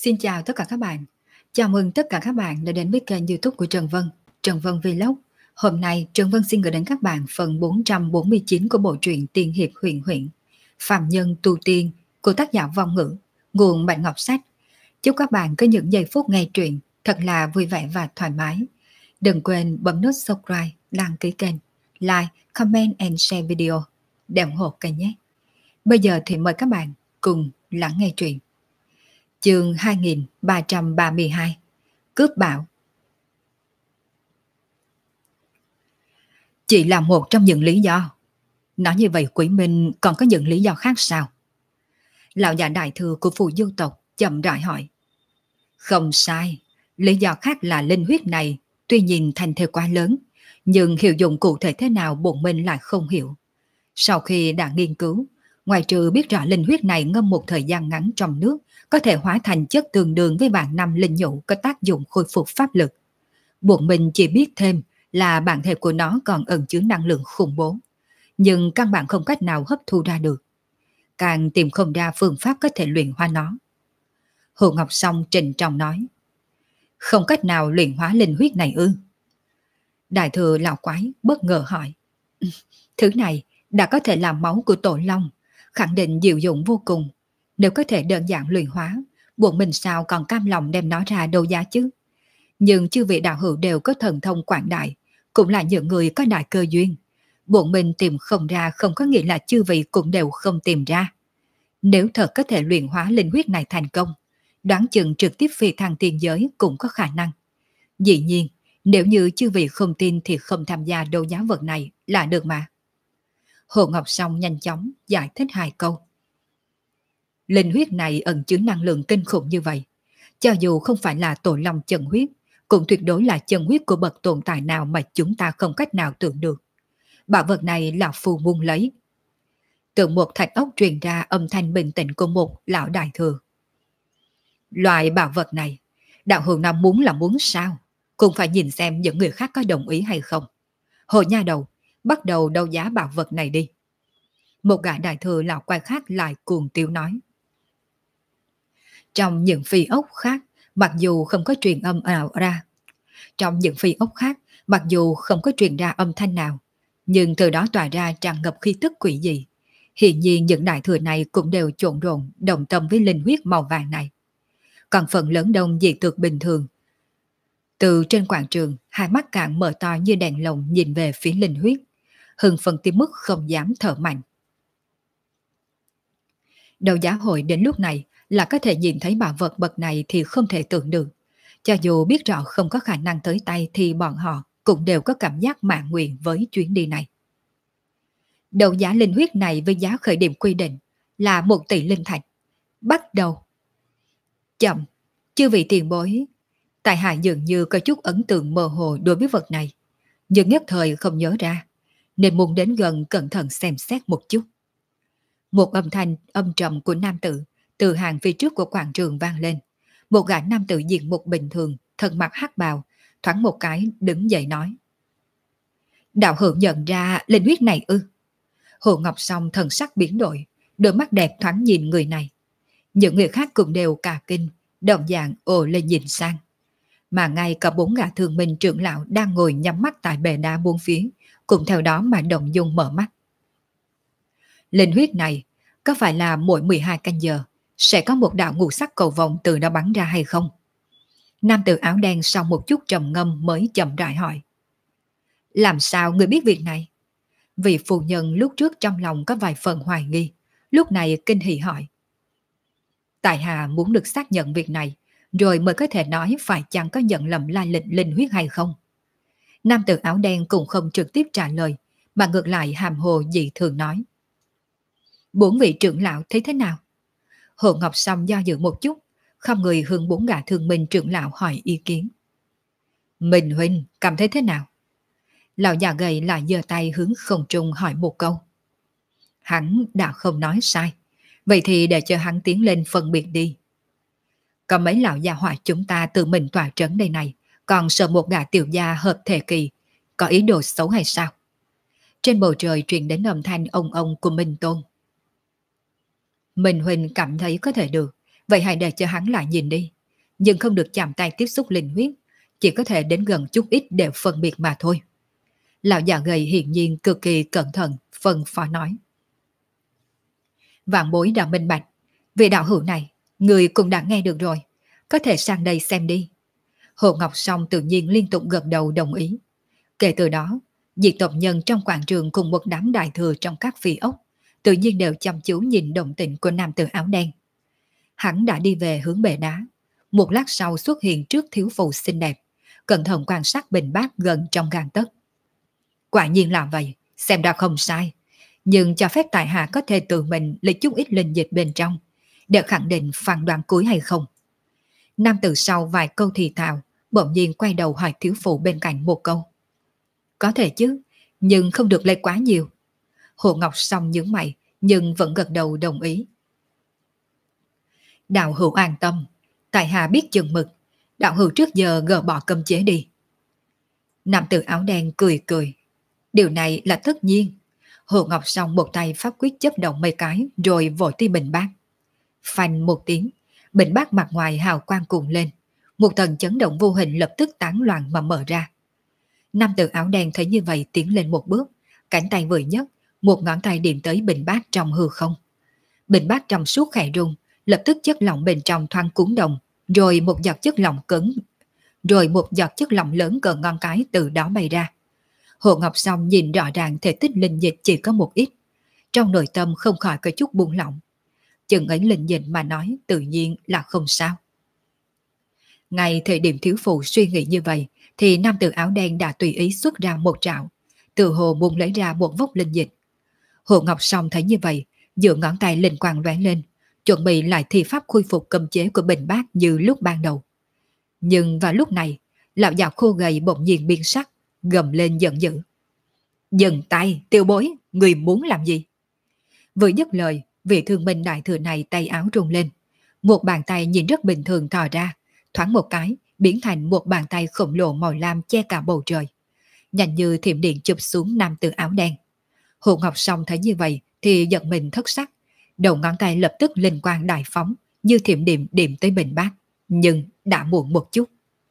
Xin chào tất cả các bạn. Chào mừng tất cả các bạn đã đến với kênh YouTube của Trần Vân, Trần Vân Vlog. Hôm nay Trần Vân xin gửi đến các bạn phần 449 của bộ truyện Tiên hiệp huyền huyễn, Phàm nhân tu tiên của tác giả Vong Ngữ, nguồn Bạch Ngọc Sách. Chúc các bạn có những giây phút nghe truyện thật là vui vẻ và thoải mái. Đừng quên bấm nút subscribe, đăng ký kênh, like, comment and share video để ủng hộ kênh nhé. Bây giờ thì mời các bạn cùng lắng nghe truyện. Chương 2332 Cướp bảo. Chỉ là một trong những lý do. Nói như vậy Quý Minh còn có những lý do khác sao? Lão già đại thừa của phù du tộc chậm rãi hỏi. Không sai, lý do khác là linh huyết này tuy nhìn thành theo quá lớn, nhưng hiệu dụng cụ thể thế nào bổn Minh lại không hiểu. Sau khi đã nghiên cứu, ngoài trừ biết rõ linh huyết này ngâm một thời gian ngắn trong nước có thể hóa thành chất tương đương với vạn năm linh nhũ có tác dụng khôi phục pháp lực, bọn mình chỉ biết thêm là bản thể của nó còn ẩn chứa năng lượng khủng bố, nhưng căn bản không cách nào hấp thu ra được, càng tìm không ra phương pháp có thể luyện hóa nó. Hồ Ngọc Song trịnh trọng nói. Không cách nào luyện hóa linh huyết này ư? Đại thừa lão quái bất ngờ hỏi. Thứ này đã có thể làm máu của tổ long, khẳng định diệu dụng vô cùng. Nếu có thể đơn giản luyện hóa, bọn mình sao còn cam lòng đem nó ra đấu giá chứ? Nhưng chư vị đạo hữu đều có thần thông quảng đại, cũng là những người có đại cơ duyên. Bọn mình tìm không ra không có nghĩa là chư vị cũng đều không tìm ra. Nếu thật có thể luyện hóa linh huyết này thành công, đoán chừng trực tiếp phi thăng tiên giới cũng có khả năng. Dĩ nhiên, nếu như chư vị không tin thì không tham gia đấu giá vật này là được mà. Hồ Ngọc Song nhanh chóng giải thích hai câu. Linh huyết này ẩn chứa năng lượng kinh khủng như vậy. Cho dù không phải là tổ long chân huyết, cũng tuyệt đối là chân huyết của bậc tồn tại nào mà chúng ta không cách nào tưởng được. Bảo vật này là phù muôn lấy. Từ một thạch ốc truyền ra âm thanh bình tĩnh của một lão đại thừa. Loại bảo vật này, đạo hữu nào muốn là muốn sao? Cũng phải nhìn xem những người khác có đồng ý hay không. Hồ nha đầu, bắt đầu đấu giá bảo vật này đi. Một gã đại thừa lão quái khác lại cuồng tiêu nói. Trong những phi ốc khác, mặc dù không có truyền âm nào ra, âm thanh nào, nhưng từ đó tỏa ra tràn ngập khí tức quỷ dị. Hiện nhiên những đại thừa này cũng đều trộn rộn đồng tâm với linh huyết màu vàng này. Còn phần lớn đông dị tược bình thường. Từ trên quảng trường, hai mắt cạn mở to như đèn lồng nhìn về phía linh huyết, hưng phấn tới mức không dám thở mạnh. Đấu giá hội đến lúc này là có thể nhìn thấy bảo vật bậc này thì không thể tưởng được. Cho dù biết rõ không có khả năng tới tay thì bọn họ cũng đều có cảm giác mãn nguyện với chuyến đi này. Đấu giá linh huyết này với giá khởi điểm quy định là 1 tỷ linh thạch. Bắt đầu. Chậm, chư vị tiền bối. Tại hạ dường như có chút ấn tượng mơ hồ đối với vật này, nhưng nhất thời không nhớ ra, nên muốn đến gần cẩn thận xem xét một chút. Một âm thanh âm trầm của nam tử từ hàng phía trước của quảng trường vang lên. Một gã nam tử diện mục bình thường, thân mặc hắc bào, thoáng một cái đứng dậy nói. Đạo hữu nhận ra linh huyết này ư? Hồ Ngọc Song thần sắc biến đổi, đôi mắt đẹp thoáng nhìn người này. Những người khác cũng đều cả kinh, động dạng ồ lên nhìn sang. Mà ngay cả 4 gã thương minh trưởng lão đang ngồi nhắm mắt tại bệ đá bốn phía, cũng theo đó mà động dung mở mắt. Linh huyết này có phải là mỗi 12 canh giờ sẽ có một đạo ngũ sắc cầu vồng từ đó bắn ra hay không? Nam tử áo đen sau một chút trầm ngâm mới chậm rãi hỏi. Làm sao người biết việc này? Vị phu nhân lúc trước trong lòng có vài phần hoài nghi, lúc này kinh hỉ hỏi. Tại hạ muốn được xác nhận việc này, rồi mới có thể nói phải chăng có nhận lầm lai lịch linh huyết hay không. Nam tử áo đen cũng không trực tiếp trả lời, mà ngược lại hàm hồ dị thường nói. 4 vị trưởng lão thấy thế nào? Hồ Ngọc Song do dự một chút, không người hướng 4 gã thương minh trưởng lão hỏi ý kiến. Minh huynh cảm thấy thế nào? Lão già gầy lại giơ tay hướng không trung hỏi một câu. Hắn đã không nói sai, vậy thì để cho hắn tiến lên phân biệt đi. Có mấy lão gia hỏa chúng ta tự mình tỏa trấn đây này, còn sợ một gã tiểu gia hợp thể kỳ, có ý đồ xấu hay sao? Trên bầu trời truyền đến âm thanh ông của Minh Tôn. Minh huynh cảm thấy có thể được, vậy hãy để cho hắn lại nhìn đi, nhưng không được chạm tay tiếp xúc linh huyết, chỉ có thể đến gần chút ít để phân biệt mà thôi. Lão già gầy hiển nhiên cực kỳ cẩn thận, phân phó nói. Vạn bối đã minh bạch, vị đạo hữu này, người cũng đã nghe được rồi, có thể sang đây xem đi. Hồ Ngọc Song tự nhiên liên tục gật đầu đồng ý. Kể từ đó, diệt tộc nhân trong quảng trường cùng một đám đại thừa trong các phi ốc, tự nhiên đều chăm chú nhìn động tĩnh của nam tử áo đen. Hắn đã đi về hướng bệ đá, một lát sau xuất hiện trước thiếu phụ xinh đẹp, cẩn thận quan sát bình bát gần trong gang tấc. Quả nhiên là vậy, xem ra không sai, nhưng cho phép tại hạ có thể tự mình lấy chút ít linh dịch bên trong, để khẳng định phán đoán cuối hay không. Nam tử sau vài câu thì thào, bỗng nhiên quay đầu hỏi thiếu phụ bên cạnh một câu. Có thể chứ, nhưng không được lấy quá nhiều. Hồ Ngọc Song nhướng mày, nhưng vẫn gật đầu đồng ý. Đạo hữu an tâm, tại hạ biết chừng mực, đạo hữu trước giờ gỡ bỏ cấm chế đi. Nam tử áo đen cười cười. Điều này là tất nhiên. Hồ Ngọc Song một tay pháp quyết chấp động mấy cái rồi vội ti bình bát. Phanh một tiếng, bình bát mặt ngoài hào quang cuộn lên, một tầng chấn động vô hình lập tức tán loạn mà mở ra. Nam tử áo đen thấy như vậy tiến lên một bước, cánh tay vừa nhấc, một ngón tay điểm tới bình bát trong hư không. Bình bát trong suốt khẽ rung, lập tức chất lỏng bên trong thoáng cuốn động, rồi một giọt chất lỏng lớn cỡ ngón cái từ đó bay ra. Hồ Ngọc Song nhìn rõ ràng thể tích linh dịch chỉ có một ít, trong nội tâm không khỏi có chút buông lỏng. Chừng ấy linh dịch mà nói tự nhiên là không sao. Ngay thời điểm thiếu phụ suy nghĩ như vậy, thì nam tử áo đen đã tùy ý xuất ra một trảo, từ hồ muốn lấy ra một vốc linh dịch. Hồ Ngọc Song thấy như vậy, giữa ngón tay linh quang lóe lên, chuẩn bị lại thi pháp khôi phục cấm chế của bình bát như lúc ban đầu. Nhưng vào lúc này, lão già khô gầy bỗng nhiên biến sắc, gầm lên giận dữ. Dừng tay, tiêu bối, người muốn làm gì? Vừa dứt lời, vị thương minh đại thừa này tay áo rung lên. Một bàn tay nhìn rất bình thường thò ra, thoáng một cái, biến thành một bàn tay khổng lồ màu lam che cả bầu trời. Nhanh như thiểm điện chụp xuống nam tử áo đen. Hồ Ngọc Song thấy như vậy thì giật mình thất sắc. Đầu ngón tay lập tức linh quang đại phóng, như thiểm điện điểm tới bình bát. Nhưng đã muộn một chút.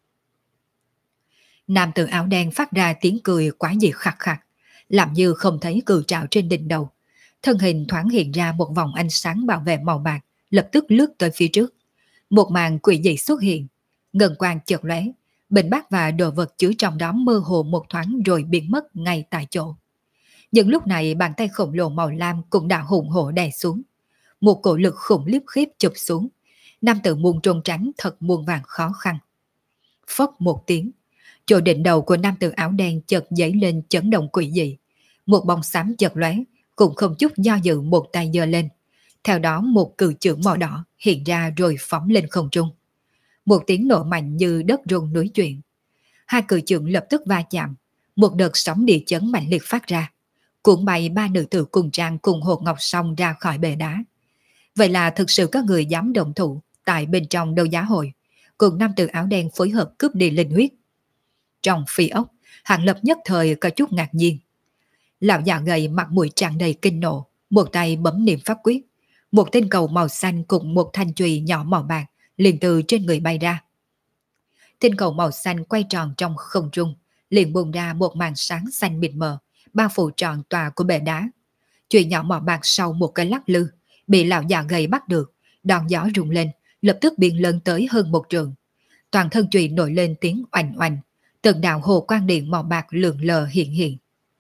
Nam tử áo đen phát ra tiếng cười quá dị khặt khặt, làm như không thấy cự trảo trên đỉnh đầu. Thân hình thoáng hiện ra một vòng ánh sáng bảo vệ màu bạc, lập tức lướt tới phía trước. Một màn quỷ dị xuất hiện, ngân quang chợt lóe, bình bát và đồ vật chứa trong đó mơ hồ một thoáng rồi biến mất ngay tại chỗ. Nhưng lúc này bàn tay khổng lồ màu lam cũng đã hùng hổ đè xuống. Một cổ lực khủng khiếp chụp xuống. Nam tử muốn trốn tránh thật muôn vàng khó khăn. Phốc một tiếng, chỗ đỉnh đầu của nam tử áo đen chợt dấy lên chấn động quỷ dị. Một bóng xám chợt lóe, cũng không chút do dự một tay giơ lên. Theo đó một cự chưởng màu đỏ hiện ra rồi phóng lên không trung. Một tiếng nổ mạnh như đất rung núi chuyển. Hai cự chưởng lập tức va chạm, một đợt sóng địa chấn mạnh liệt phát ra, cuốn bay ba nữ tử cùng trang cùng Hồ Ngọc Song ra khỏi bệ đá. Vậy là thực sự có người dám động thủ tại bên trong đấu giá hội, cùng nam tử áo đen phối hợp cướp đi linh huyết. Trong phi ốc, Hạng Lập nhất thời có chút ngạc nhiên. Lão già gầy mặt mũi tràn đầy kinh nộ, một tay bấm niệm pháp quyết, một tên cầu màu xanh cùng một thanh chùy nhỏ màu bạc liền từ trên người bay ra. Tên cầu màu xanh quay tròn trong không trung, liền bùng ra một màn sáng xanh mịt mờ, bao phủ tròn tòa của bệ đá. Chùy nhỏ màu bạc sau một cái lắc lư, bị lão già gầy bắt được, đòn gió rung lên, lập tức biến lớn tới hơn một trượng. Toàn thân chùy nổi lên tiếng oành oành, từng đạo hồ quang điện màu bạc lượn lờ hiện hiện.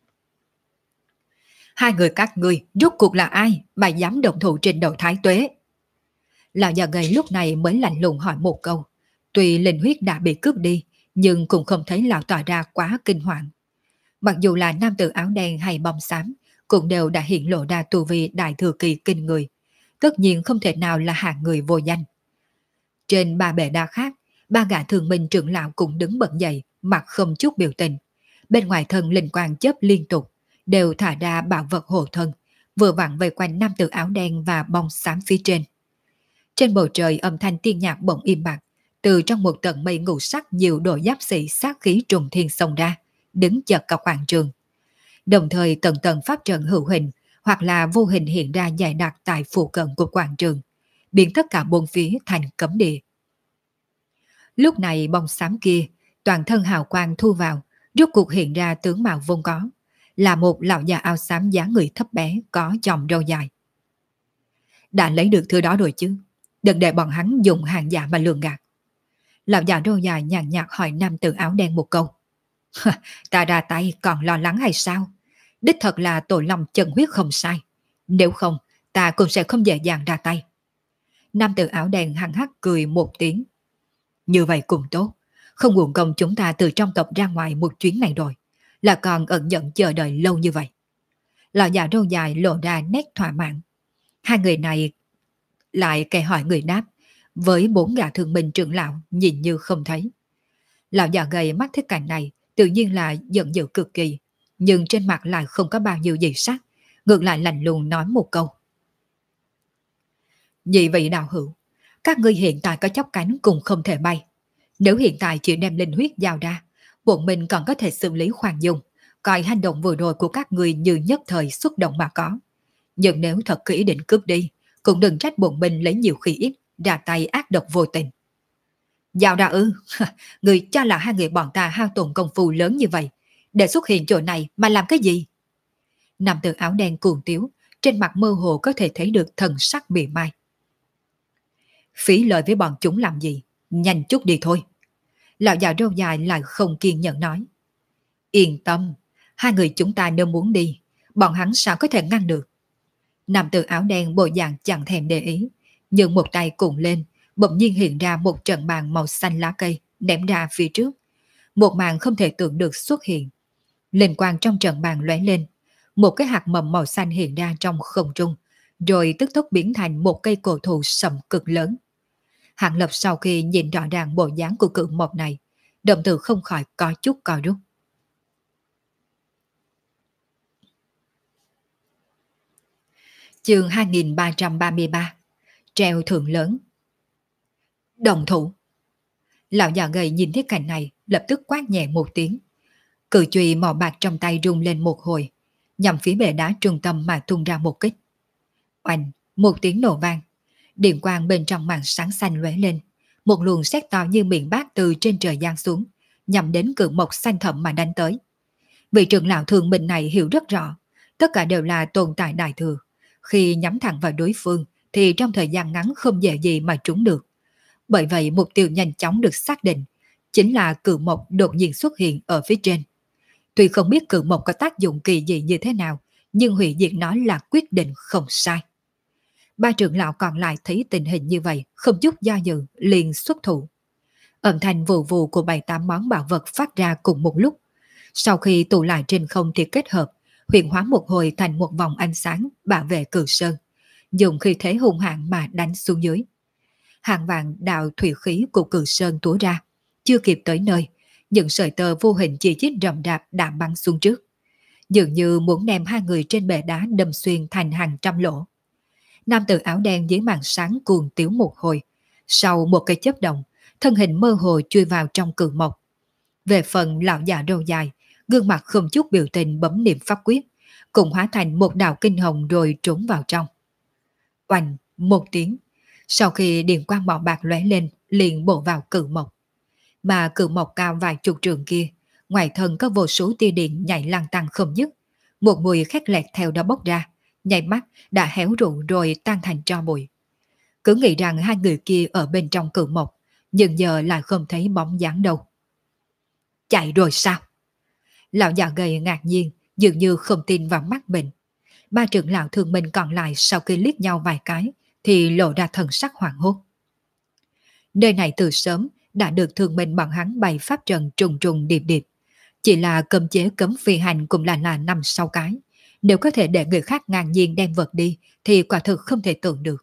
Hai người các ngươi rốt cuộc là ai mà dám động thủ trên đầu Thái Tuế? Lão già gầy lúc này mới lạnh lùng hỏi một câu. Tuy linh huyết đã bị cướp đi, nhưng cũng không thấy lão tỏ ra quá kinh hoàng. Mặc dù là nam tử áo đen hay bông xám, cũng đều đã hiện lộ ra tu vi đại thừa kỳ kinh người. Tất nhiên không thể nào là hạng người vô danh. Trên ba bệ đá khác, ba gã thường minh trưởng lão cũng đứng bật dậy, mặt không chút biểu tình. Bên ngoài thân linh quang chớp liên tục, đều thả ra bảo vật hộ thân, vừa vặn vây quanh nam tử áo đen và bông xám phía trên. Trên bầu trời âm thanh tiên nhạc bỗng im bặt, từ trong một tầng mây ngũ sắc nhiều đội giáp sĩ sát khí trùng thiên xông ra, đứng chật cả quảng trường. Đồng thời tầng tầng pháp trận hữu hình hoặc là vô hình hiện ra dày đặc tại phụ cận của quảng trường, biến tất cả bốn phía thành cấm địa. Lúc này bóng xám kia, toàn thân hào quang thu vào, rốt cuộc hiện ra tướng mạo vốn có, là một lão già áo xám dáng người thấp bé, có chòm râu dài. Đã lấy được thứ đó rồi chứ, đừng để bọn hắn dùng hàng giả mà lường gạt. Lão già râu dài nhàn nhạt hỏi nam tử áo đen một câu. Ta ra tay còn lo lắng hay sao? Đích thật là tội lòng chân huyết không sai. Nếu không, ta cũng sẽ không dễ dàng ra tay. Nam tử áo đen hằng hắc cười một tiếng. Như vậy cũng tốt. Không uổng công chúng ta từ trong tộc ra ngoài một chuyến này rồi. Là còn ẩn nhận chờ đợi lâu như vậy. Lão già râu dài lộ ra nét thỏa mãn. Hai người này lại kẻ hỏi người đáp. Với bốn gã thương binh trưởng lão nhìn như không thấy. Lão già gầy mắt thấy cảnh này tự nhiên là giận dữ cực kỳ. Nhưng trên mặt lại không có bao nhiêu gì sắc. Ngược lại lạnh lùng nói một câu. Nhị vị đạo hữu, các ngươi hiện tại có chóc cánh cùng không thể bay. Nếu hiện tại chỉ đem linh huyết giao ra, bọn mình còn có thể xử lý khoan dung, coi hành động vừa rồi của các ngươi như nhất thời xúc động mà có. Nhưng nếu thật có ý định cướp đi, cũng đừng trách bọn mình lấy nhiều khi ít, ra tay ác độc vô tình. Giao ra ư? Người cho là hai người bọn ta hao tổn công phu lớn như vậy, để xuất hiện chỗ này mà làm cái gì? Nam tử áo đen cuồng tiếu, trên mặt mơ hồ có thể thấy được thần sắc mỉa mai. Phí lời với bọn chúng làm gì? Nhanh chút đi thôi. Lão già râu dài lại không kiên nhẫn nói. Yên tâm, hai người chúng ta nếu muốn đi, bọn hắn sao có thể ngăn được. Nam tử áo đen bộ dạng chẳng thèm để ý, nhưng một tay cùng lên, bỗng nhiên hiện ra một trận bàn màu xanh lá cây, ném ra phía trước. Một màn không thể tưởng được xuất hiện. Linh quang trong trận bàn lóe lên, một cái hạt mầm màu xanh hiện ra trong không trung, rồi tức tốc biến thành một cây cổ thụ sầm cực lớn. Hạng Lập sau khi nhìn rõ ràng bộ dáng của cự mộc này, động tử không khỏi có chút co rút. Chương 2333 Treo thưởng lớn. Đồng thủ. Lão già gầy nhìn thấy cảnh này, lập tức quát nhẹ một tiếng. Cự chùy màu bạc trong tay rung lên một hồi, nhằm phía bệ đá trung tâm mà tung ra một kích. Oanh, một tiếng nổ vang, điện quang bên trong màn sáng xanh lóe lên, một luồng sét to như miệng bát từ trên trời giáng xuống, nhằm đến cự mộc xanh thẫm mà đánh tới. Vị trưởng lão thường bình này hiểu rất rõ, tất cả đều là tồn tại đại thừa. Khi nhắm thẳng vào đối phương thì trong thời gian ngắn không dễ gì mà trúng được. Bởi vậy mục tiêu nhanh chóng được xác định, chính là cự mộc đột nhiên xuất hiện ở phía trên. Tuy không biết cự mộc có tác dụng kỳ dị như thế nào, nhưng hủy diệt nó là quyết định không sai. Ba trưởng lão còn lại thấy tình hình như vậy, không chút do dự, liền xuất thủ. Âm thanh vù vù của 7-8 món bảo vật phát ra cùng một lúc. Sau khi tụ lại trên không thì kết hợp, huyền hóa một hồi thành một vòng ánh sáng bảo vệ cử sơn, dùng khí thế hung hãn mà đánh xuống dưới. Hàng vàng đạo thủy khí của cử sơn túa ra, chưa kịp tới nơi, những sợi tơ vô hình chỉ chít rậm rạp đã bắn xuống trước. Dường như muốn đem hai người trên bệ đá đâm xuyên thành hàng trăm lỗ. Nam tử áo đen dưới màn sáng cuồng tiếu một hồi, sau một cái chớp động, thân hình mơ hồ chui vào trong cự mộc. Về phần lão già râu dài, gương mặt không chút biểu tình bấm niệm pháp quyết, cùng hóa thành một đạo kinh hồng rồi trốn vào trong. Oanh, một tiếng, sau khi điện quang màu bạc lóe lên, liền bổ vào cự mộc. Mà cự mộc cao vài chục trường kia, ngoài thân có vô số tia điện nhảy lăn tăng không dứt, một mùi khét lẹt theo đó bốc ra, nhảy mắt đã héo rụng rồi tan thành tro bụi. Cứ nghĩ rằng hai người kia ở bên trong cự mộc, nhưng giờ lại không thấy bóng dáng đâu. Chạy rồi sao? Lão già gầy ngạc nhiên, dường như không tin vào mắt mình. Ba trưởng lão thương minh còn lại sau khi liếc nhau vài cái, thì lộ ra thần sắc hoảng hốt. Nơi này từ sớm đã được thương minh bọn hắn bày pháp trận trùng trùng điệp điệp. Chỉ là cấm chế cấm phi hành cũng là 5-6 cái. Nếu có thể để người khác ngang nhiên đem vật đi, thì quả thực không thể tưởng được.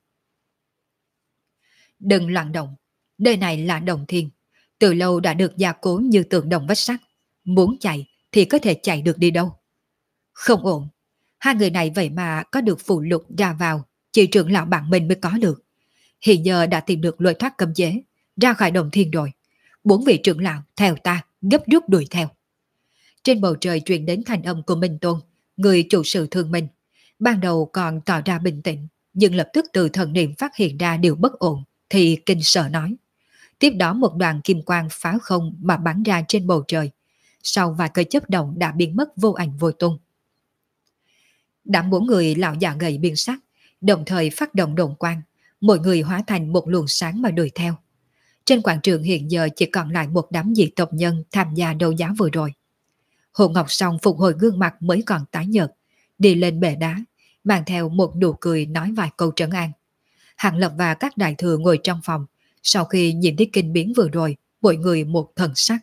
Đừng loạn động, nơi này là đồng thiên. Từ lâu đã được gia cố như tượng đồng vách sắt. Muốn chạy thì có thể chạy được đi đâu. Không ổn, hai người này vậy mà có được phụ lục ra vào, chỉ trưởng lão bạn mình mới có được. Hiện giờ đã tìm được lối thoát cấm chế, ra khỏi đồng thiên rồi. 4 vị trưởng lão theo ta, gấp rút đuổi theo. Trên bầu trời truyền đến thanh âm của Minh Tôn, người chủ sự thương minh. Ban đầu còn tỏ ra bình tĩnh, nhưng lập tức từ thần niệm phát hiện ra điều bất ổn, thì kinh sợ nói. Tiếp đó một đoàn kim quang phá không mà bắn ra trên bầu trời. Sau vài cây chớp động đã biến mất vô ảnh vô tung. Đám bốn người lão già gầy biên sắc, đồng thời phát động độn quang, mỗi người hóa thành một luồng sáng mà đuổi theo. Trên quảng trường hiện giờ chỉ còn lại một đám dị tộc nhân tham gia đấu giá vừa rồi. Hồ Ngọc Song phục hồi gương mặt mới còn tái nhợt, đi lên bệ đá, mang theo một nụ cười nói vài câu trấn an. Hàng Lập và các đại thừa ngồi trong phòng, sau khi nhìn thấy kinh biến vừa rồi, mỗi người một thần sắc.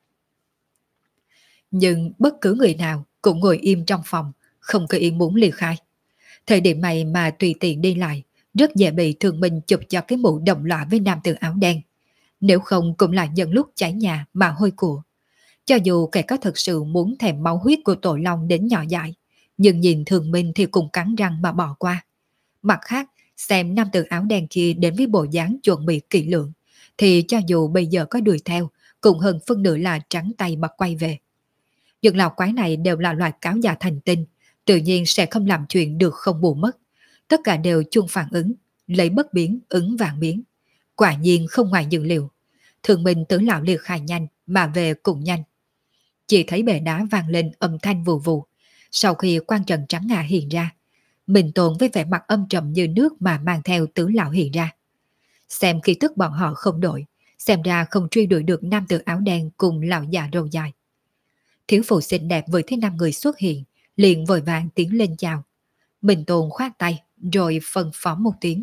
Nhưng bất cứ người nào cũng ngồi im trong phòng, không có ý muốn ly khai. Thời điểm này mà tùy tiện đi lại, rất dễ bị Thường Minh chụp cho cái mũ đồng lõa với nam tử áo đen. Nếu không cũng là nhân lúc cháy nhà mà hôi của. Cho dù kẻ có thật sự muốn thèm máu huyết của Tổ Long đến nhỏ dại, nhưng nhìn Thường Minh thì cũng cắn răng mà bỏ qua. Mặt khác, xem nam tử áo đen kia đến với bộ dáng chuẩn bị kỹ lưỡng, thì cho dù bây giờ có đuổi theo, cũng hơn phân nửa là trắng tay mà quay về. Những lão quái này đều là loại cáo già thành tinh, tự nhiên sẽ không làm chuyện được không bù mất. Tất cả đều chung phản ứng, lấy bất biến ứng vạn biến. Quả nhiên không ngoài dự liệu. Thường Minh tưởng lão liệt khai nhanh mà về cũng nhanh. Chỉ thấy bể đá vang lên âm thanh vù vù. Sau khi quan trần trắng ngà hiện ra, Minh Tôn với vẻ mặt âm trầm như nước mà mang theo tứ lão hiện ra. Xem khí tức bọn họ không đổi, xem ra không truy đuổi được nam tử áo đen cùng lão già râu dài. Thiếu phụ xinh đẹp với thấy năm người xuất hiện, liền vội vàng tiến lên chào. Minh Tôn khoát tay, rồi phân phó một tiếng.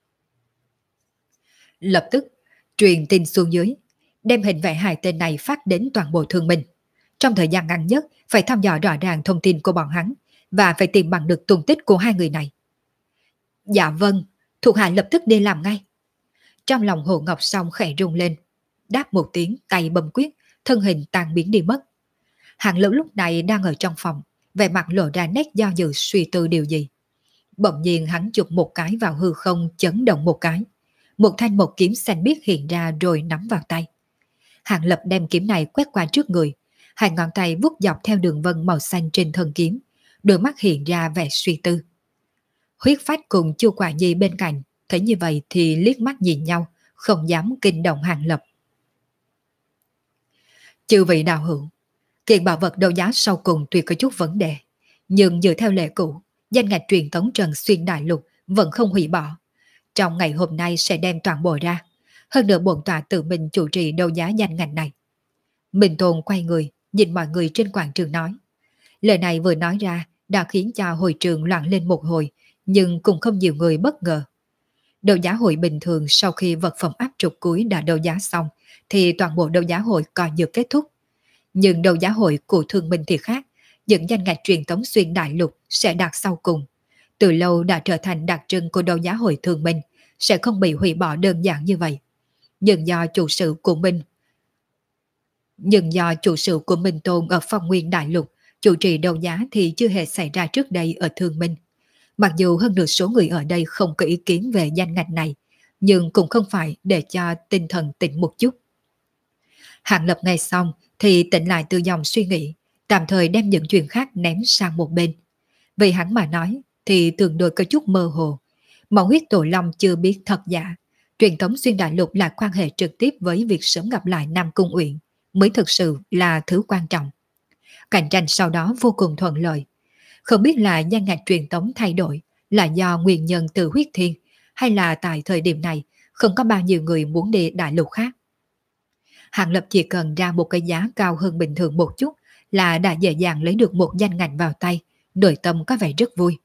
Lập tức, truyền tin xuống dưới, đem hình vẽ hai tên này phát đến toàn bộ thương minh. Trong thời gian ngắn nhất, phải thăm dò rõ ràng thông tin của bọn hắn, và phải tìm bằng được tung tích của hai người này. Dạ vâng, thuộc hạ lập tức đi làm ngay. Trong lòng Hồ Ngọc Song khẽ rung lên, đáp một tiếng, tay bấm quyết, thân hình tan biến đi mất. Hàng Lữ lúc này đang ở trong phòng, vẻ mặt lộ ra nét do dự suy tư điều gì. Bỗng nhiên hắn chụp một cái vào hư không, chấn động một cái. Một thanh một kiếm xanh biếc hiện ra rồi nắm vào tay. Hàng Lập đem kiếm này quét qua trước người, hai ngón tay vuốt dọc theo đường vân màu xanh trên thân kiếm, đôi mắt hiện ra vẻ suy tư. Huyết Phách cùng Chu Quả Nhi bên cạnh, thấy như vậy thì liếc mắt nhìn nhau, không dám kinh động Hàng Lập. Chư vị đạo hữu, kiện bảo vật đấu giá sau cùng tuy có chút vấn đề, nhưng dựa theo lệ cũ, danh ngạch truyền tống Trần Xuyên Đại Lục vẫn không hủy bỏ. Trong ngày hôm nay sẽ đem toàn bộ ra, hơn nữa bổn tọa tự mình chủ trì đấu giá danh ngạch này. Minh Tôn quay người, nhìn mọi người trên quảng trường nói. Lời này vừa nói ra đã khiến cho hội trường loạn lên một hồi, nhưng cũng không nhiều người bất ngờ. Đấu giá hội bình thường sau khi vật phẩm áp trục cuối đã đấu giá xong, thì toàn bộ đấu giá hội coi như kết thúc. Nhưng đấu giá hội của Thương Minh thì khác, những danh ngạch truyền tống xuyên đại lục sẽ đạt sau cùng. Từ lâu đã trở thành đặc trưng của đấu giá hội Thương Minh, sẽ không bị hủy bỏ đơn giản như vậy. Nhưng do chủ sự của Minh Tôn ở Phong Nguyên Đại Lục chủ trì đấu giá thì chưa hề xảy ra trước đây ở Thương Minh. Mặc dù hơn nửa số người ở đây không có ý kiến về danh ngạch này, nhưng cũng không phải để cho tinh thần tỉnh một chút. Hàng Lập ngay xong thì tỉnh lại từ dòng suy nghĩ, tạm thời đem những chuyện khác ném sang một bên. Vì hắn mà nói thì tương đối có chút mơ hồ. Máu huyết Tổ Long chưa biết thật giả. Truyền thống xuyên đại lục là quan hệ trực tiếp với việc sớm gặp lại Nam Cung Uyển mới thực sự là thứ quan trọng. Cạnh tranh sau đó vô cùng thuận lợi. Không biết là danh ngạch truyền tống thay đổi là do nguyên nhân từ huyết thiên, hay là tại thời điểm này không có bao nhiêu người muốn đi đại lục khác. Hàng Lập chỉ cần ra một cái giá cao hơn bình thường một chút là đã dễ dàng lấy được một danh ngạch vào tay, nội tâm có vẻ rất vui.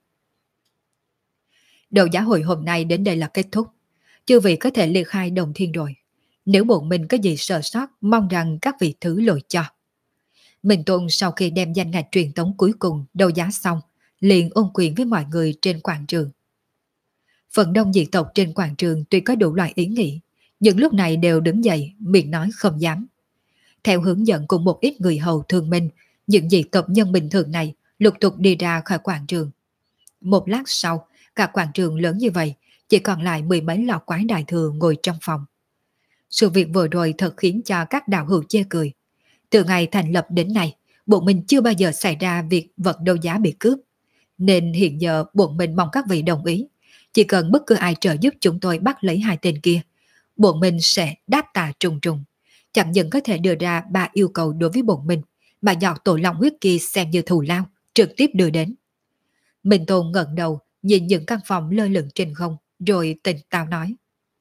Đấu giá hội hôm nay đến đây là kết thúc. Chư vị có thể liệt khai đồng thiên rồi. Nếu bọn mình có gì sợ sót, mong rằng các vị thứ lỗi cho. Minh Tôn sau khi đem danh ngạch truyền tống cuối cùng đấu giá xong, liền ôn quyền với mọi người trên quảng trường. Phần đông dị tộc trên quảng trường tuy có đủ loại ý nghĩ, nhưng lúc này đều đứng dậy, miệng nói không dám. Theo hướng dẫn của một ít người hầu Thương Minh, những dị tộc nhân bình thường này lục tục đi ra khỏi quảng trường. Một lát sau, cả quảng trường lớn như vậy, chỉ còn lại mười mấy lọ quái đại thừa ngồi trong phòng. Sự việc vừa rồi thật khiến cho các đạo hữu chê cười. Từ ngày thành lập đến nay, bọn mình chưa bao giờ xảy ra việc vật đấu giá bị cướp. Nên hiện giờ bọn mình mong các vị đồng ý. Chỉ cần bất cứ ai trợ giúp chúng tôi bắt lấy hai tên kia, bọn mình sẽ đáp tạ trùng trùng. Chẳng những có thể đưa ra 3 yêu cầu đối với bọn mình, mà giọt tổ long huyết kia xem như thù lao, trực tiếp đưa đến. Minh Tôn ngẩng đầu, nhìn những căn phòng lơ lửng trên không, rồi tỉnh táo nói.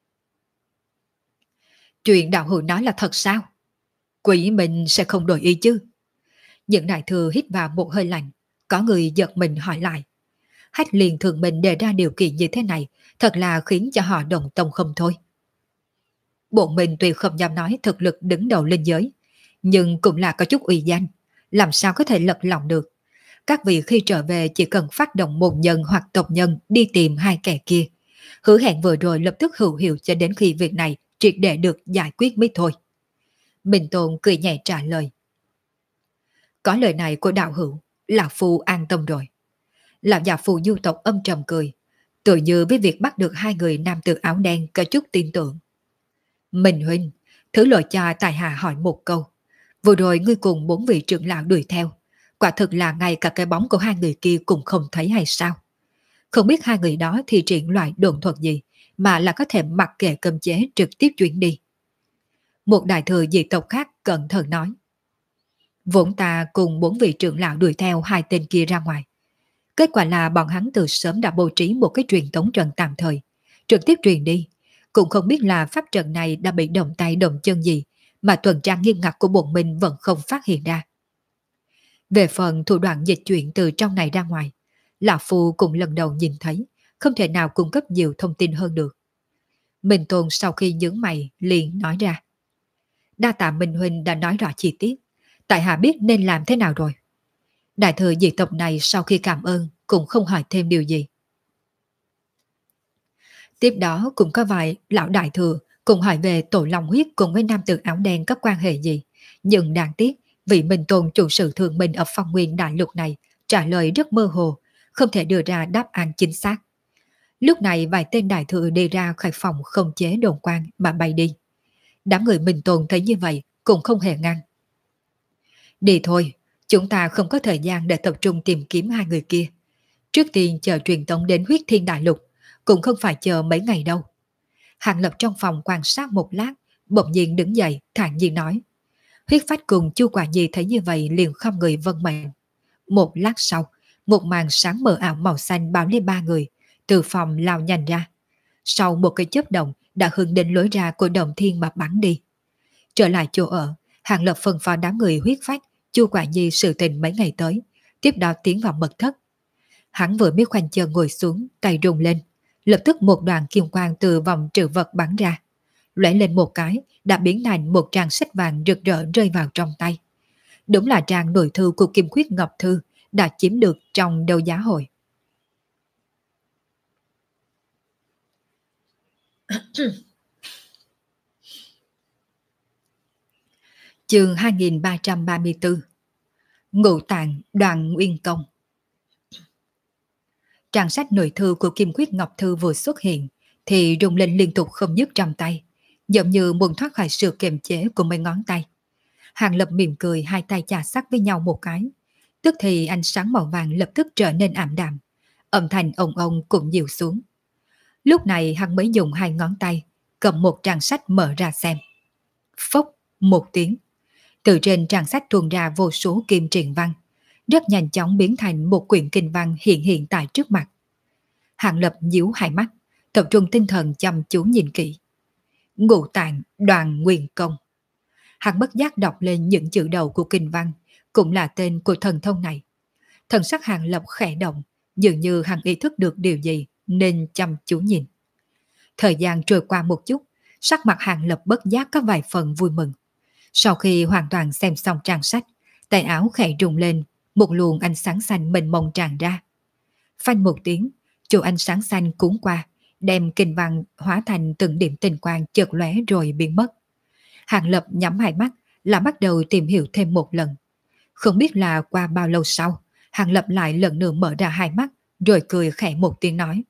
Chuyện đạo hữu nói là thật sao? Quỷ mình sẽ không đổi ý chứ? Những đại thừa hít vào một hơi lạnh, có người giật mình hỏi lại. Hách liền thường mình đề ra điều kiện như thế này, thật là khiến cho họ đồng tâm không thôi. Bọn mình tuy không dám nói thực lực đứng đầu linh giới, nhưng cũng là có chút uy danh, làm sao có thể lật lòng được. Các vị khi trở về chỉ cần phát động môn nhân hoặc tộc nhân đi tìm hai kẻ kia. Hứa hẹn vừa rồi lập tức hữu hiệu cho đến khi việc này triệt để được giải quyết mới thôi. Minh Tôn cười nhẹ trả lời. Có lời này của đạo hữu, Lão Phu an tâm rồi. Lão già phù du tộc âm trầm cười, tự như với việc bắt được hai người nam tử áo đen có chút tin tưởng. Minh huynh, thử lội cho tài hạ hỏi một câu. Vừa rồi ngươi cùng 4 vị trưởng lão đuổi theo, quả thực là ngay cả cái bóng của hai người kia cũng không thấy hay sao? Không biết hai người đó thì triển loại đồn thuật gì, mà là có thể mặc kệ cấm chế trực tiếp chuyển đi. Một đại thừa dị tộc khác cẩn thận nói. Vốn ta cùng 4 vị trưởng lão đuổi theo hai tên kia ra ngoài. Kết quả là bọn hắn từ sớm đã bố trí một cái truyền tống trận tạm thời, trực tiếp truyền đi. Cũng không biết là pháp trận này đã bị động tay động chân gì, mà tuần tra nghiêm ngặt của bọn mình vẫn không phát hiện ra. Về phần thủ đoạn dịch chuyển từ trong này ra ngoài, Lão Phu cũng lần đầu nhìn thấy, không thể nào cung cấp nhiều thông tin hơn được. Minh Tôn sau khi nhướng mày liền nói ra. Đa tạ Minh Huynh đã nói rõ chi tiết, tại hạ biết nên làm thế nào rồi. Đại thừa dị tộc này sau khi cảm ơn cũng không hỏi thêm điều gì. Tiếp đó cũng có vài lão đại thừa cùng hỏi về tổ long huyết cùng với nam tử áo đen có quan hệ gì. Nhưng đáng tiếc, vị Minh Tôn chủ sự thường minh ở phong nguyên đại lục này trả lời rất mơ hồ, không thể đưa ra đáp án chính xác. Lúc này vài tên đại thừa đi ra khỏi phòng không chế đồn quan mà bay đi. Đám người Minh Tôn thấy như vậy cũng không hề ngăn. Đi thôi, chúng ta không có thời gian để tập trung tìm kiếm hai người kia. Trước tiên chờ truyền tống đến huyết thiên đại lục, cũng không phải chờ mấy ngày đâu. Hàng Lập trong phòng quan sát một lát, bỗng nhiên đứng dậy, thản nhiên nói. Huyết Phách cùng Chu Quả Nhi thấy như vậy liền không người vâng mệnh. Một lát sau, một màn sáng mờ ảo màu xanh bao lấy ba người, từ phòng lao nhanh ra. Sau một cái chớp động đã hướng đến lối ra của Đồng Thiên mà bắn đi. Trở lại chỗ ở, Hàng Lập phân phó đám người Huyết Phách, Chu Quả Nhi sự tình mấy ngày tới, tiếp đó tiến vào mật thất. Hắn vừa mới khoanh chân ngồi xuống, tay rung lên, lập tức một đoàn kim quang từ vòng trữ vật bắn ra. Lóe lên một cái, đã biến thành một trang sách vàng rực rỡ rơi vào trong tay. Đúng là trang nội thư của Kim Khuyết Ngọc Thư đã chiếm được trong đấu giá hội. Chương 2334 Ngũ Tạng Đoàn Nguyên Công. Trang sách nội thư của Kim Khuyết Ngọc Thư vừa xuất hiện thì rung lên liên tục không dứt trong tay, giống như muốn thoát khỏi sự kiềm chế của mấy ngón tay. Hàng Lập mỉm cười, hai tay chà sát với nhau một cái, tức thì ánh sáng màu vàng lập tức trở nên ảm đạm, âm thanh ông ông cũng dịu xuống. Lúc này hắn mới dùng hai ngón tay cầm một trang sách mở ra xem. Phốc một tiếng, từ trên trang sách tuôn ra vô số kim truyền văn, rất nhanh chóng biến thành một quyển kinh văn hiện tại trước mặt. Hàng Lập nhíu hai mắt, tập trung tinh thần chăm chú nhìn kỹ. Ngũ Tạng Đoàn Nguyên Công. Hắn bất giác đọc lên những chữ đầu của kinh văn, cũng là tên của thần thông này. Thần sắc Hàng Lập khẽ động, dường như hắn ý thức được điều gì nên chăm chú nhìn. Thời gian trôi qua một chút, sắc mặt Hàng Lập bất giác có vài phần vui mừng. Sau khi hoàn toàn xem xong trang sách, tay áo khẽ rung lên, một luồng ánh sáng xanh mênh mông tràn ra. Phanh một tiếng, chỗ ánh sáng xanh cuốn qua, đem kinh văn hóa thành từng điểm tinh quang chợt lóe rồi biến mất. Hàng Lập nhắm hai mắt, là bắt đầu tìm hiểu thêm một lần. Không biết là qua bao lâu sau, Hàng Lập lại lần nữa mở ra hai mắt, rồi cười khẽ một tiếng nói.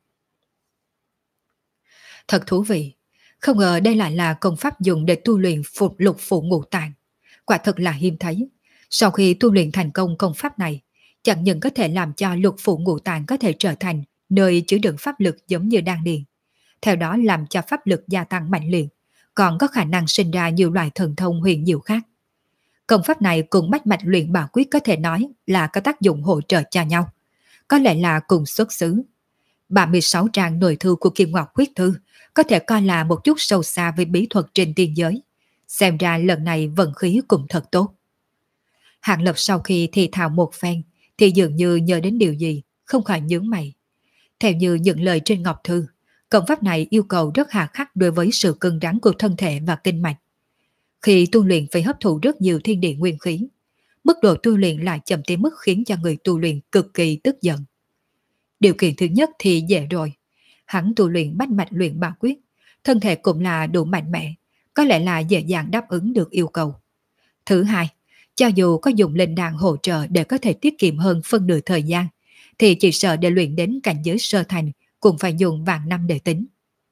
Thật thú vị, không ngờ đây lại là công pháp dùng để tu luyện phục lục phụ ngũ tạng. Quả thật là hiếm thấy. Sau khi tu luyện thành công công pháp này, chẳng những có thể làm cho lục phụ ngũ tạng có thể trở thành nơi chứa đựng pháp lực giống như đan điền, theo đó làm cho pháp lực gia tăng mạnh liệt, còn có khả năng sinh ra nhiều loại thần thông huyền diệu khác. Công pháp này cùng bách mạch luyện bảo quyết có thể nói là có tác dụng hỗ trợ cho nhau, có lẽ là cùng xuất xứ. 36 trang nội thư của Kim Ngọc Huyết Thư có thể coi là một chút sâu xa với bí thuật trên tiên giới. Xem ra lần này vận khí cũng thật tốt. Hạng Lập sau khi thì thào một phen thì dường như nhớ đến điều gì, không khỏi nhướng mày. Theo như những lời trên Ngọc Thư, công pháp này yêu cầu rất hà khắc đối với sự cứng rắn của thân thể và kinh mạch. Khi tu luyện phải hấp thụ rất nhiều thiên địa nguyên khí, mức độ tu luyện lại chậm tới mức khiến cho người tu luyện cực kỳ tức giận. Điều kiện thứ nhất thì dễ rồi, hắn tu luyện bách mạch luyện bảo quyết, thân thể cũng là đủ mạnh mẽ, có lẽ là dễ dàng đáp ứng được yêu cầu. Thứ hai, cho dù có dùng linh đan hỗ trợ để có thể tiết kiệm hơn phân nửa thời gian, thì chỉ sợ để luyện đến cảnh giới sơ thành cũng phải dùng vạn năm để tính.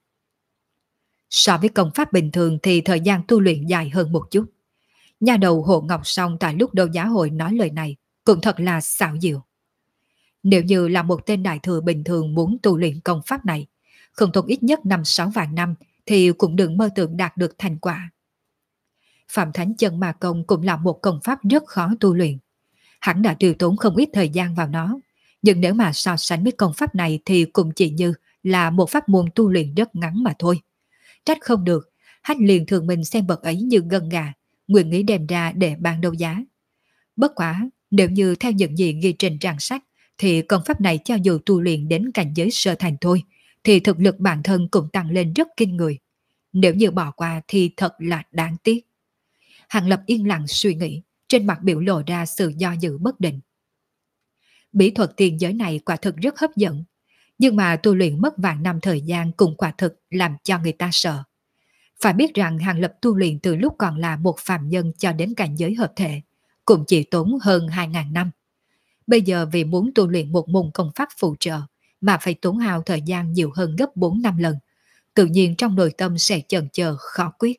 So với công pháp bình thường thì thời gian tu luyện dài hơn một chút. Nhà đầu Hồ Ngọc Song tại lúc đấu giá hội nói lời này cũng thật là xảo diệu. Nếu như là một tên đại thừa bình thường muốn tu luyện công pháp này, không tốn ít nhất 5-6 vạn năm thì cũng đừng mơ tưởng đạt được thành quả. Phạm Thánh Chân Ma Công cũng là một công pháp rất khó tu luyện. Hắn đã tiêu tốn không ít thời gian vào nó, nhưng nếu mà so sánh với công pháp này thì cũng chỉ như là một pháp môn tu luyện rất ngắn mà thôi. Trách không được, Hách liền thường mình xem bậc ấy như gân gà, nguyện nghĩ đem ra để bán đấu giá. Bất quá, nếu như theo những gì ghi trên trang sách, thì công pháp này cho dù tu luyện đến cảnh giới sơ thành thôi, thì thực lực bản thân cũng tăng lên rất kinh người. Nếu như bỏ qua thì thật là đáng tiếc. Hàng Lập yên lặng suy nghĩ, trên mặt biểu lộ ra sự do dự bất định. Bí thuật tiền giới này quả thực rất hấp dẫn, nhưng mà tu luyện mất vạn năm thời gian cũng quả thực làm cho người ta sợ. Phải biết rằng Hàng Lập tu luyện từ lúc còn là một phàm nhân cho đến cảnh giới hợp thể, cũng chỉ tốn hơn 2.000 năm. Bây giờ vì muốn tu luyện một môn công pháp phụ trợ mà phải tốn hao thời gian nhiều hơn gấp 4-5 lần, tự nhiên trong nội tâm sẽ chần chờ khó quyết.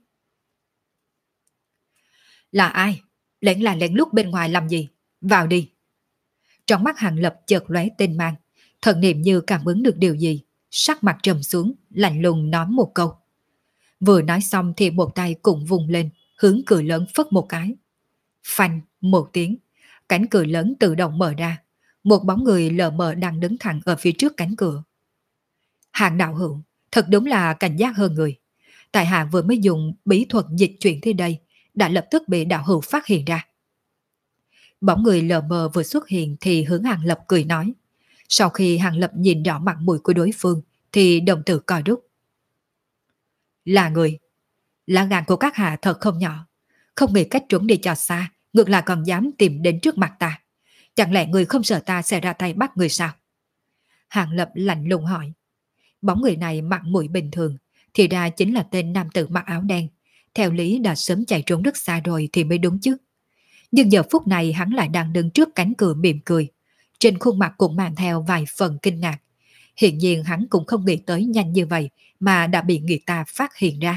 Là ai? Lén lút bên ngoài làm gì? Vào đi. Trong mắt Hàng Lập chợt lóe tinh mang, thần niệm như cảm ứng được điều gì, sắc mặt trầm xuống, lạnh lùng nói một câu. Vừa nói xong thì một tay cũng vùng lên, hướng cửa lớn phất một cái. Phanh một tiếng, cánh cửa lớn tự động mở ra, một bóng người lờ mờ đang đứng thẳng ở phía trước cánh cửa. Hàng đạo hữu, thật đúng là cảnh giác hơn người. Tại hạ vừa mới dùng bí thuật dịch chuyển tới đây, đã lập tức bị đạo hữu phát hiện ra. Bóng người lờ mờ vừa xuất hiện thì hướng Hàng Lập cười nói. Sau khi Hàng Lập nhìn rõ mặt mũi của đối phương thì đồng tử co rút. Là người. Lá gan của các hạ thật không nhỏ. Không nghĩ cách trốn đi cho xa, ngược lại còn dám tìm đến trước mặt ta. Chẳng lẽ người không sợ ta sẽ ra tay bắt người sao? Hàng Lập lạnh lùng hỏi. Bóng người này mặt mũi bình thường, thì ra chính là tên nam tử mặc áo đen. Theo lý đã sớm chạy trốn rất xa rồi thì mới đúng chứ. Nhưng giờ phút này hắn lại đang đứng trước cánh cửa mỉm cười. Trên khuôn mặt cũng mang theo vài phần kinh ngạc. Hiện nhiên hắn cũng không nghĩ tới nhanh như vậy mà đã bị người ta phát hiện ra.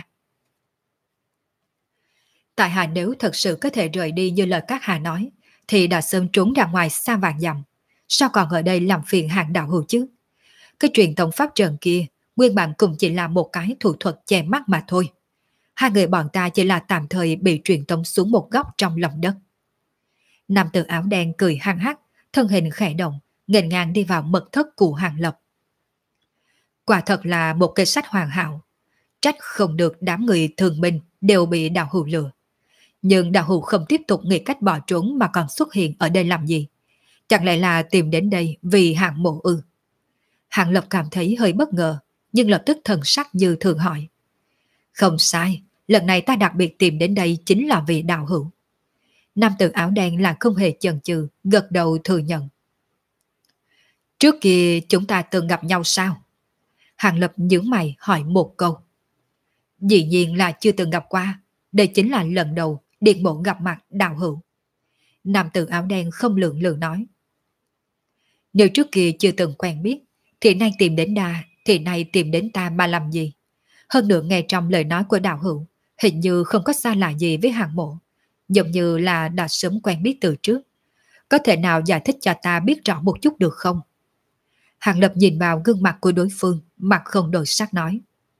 Tại hạ nếu thật sự có thể rời đi như lời các hạ nói, thì đã sớm trốn ra ngoài xa vạn dặm. Sao còn ở đây làm phiền Hàng đạo hữu chứ? Cái truyền thống pháp trận kia, nguyên bản cũng chỉ là một cái thủ thuật che mắt mà thôi. Hai người bọn ta chỉ là tạm thời bị truyền tống xuống một góc trong lòng đất. Nam tử áo đen cười hăng hắc, thân hình khẽ động, nghênh ngang đi vào mật thất của Hàng Lập. Quả thật là một cây sách hoàn hảo. Trách không được đám người thường minh đều bị đạo hữu lừa. Nhưng đạo hữu không tiếp tục nghĩ cách bỏ trốn mà còn xuất hiện ở đây làm gì? Chẳng lẽ là tìm đến đây vì hạng mộ ư? Hàng Lập cảm thấy hơi bất ngờ, nhưng lập tức thần sắc như thường hỏi. Không sai, lần này ta đặc biệt tìm đến đây chính là vì đạo hữu. Nam tử áo đen là không hề chần chừ, gật đầu thừa nhận. Trước kia chúng ta từng gặp nhau sao? Hàng Lập nhướng mày hỏi một câu. Dĩ nhiên là chưa từng gặp qua, đây chính là lần đầu Điện Mộ gặp mặt đạo hữu. Nam tử áo đen không lượng lự nói. Nếu trước kia chưa từng quen biết, thì nay tìm đến ta mà làm gì? Hơn nữa nghe trong lời nói của đạo hữu, hình như không có xa lạ gì với Hàng Mộ, giống như là đã sớm quen biết từ trước. Có thể nào giải thích cho ta biết rõ một chút được không? Hàng Lập nhìn vào gương mặt của đối phương, mặt không đổi sắc nói.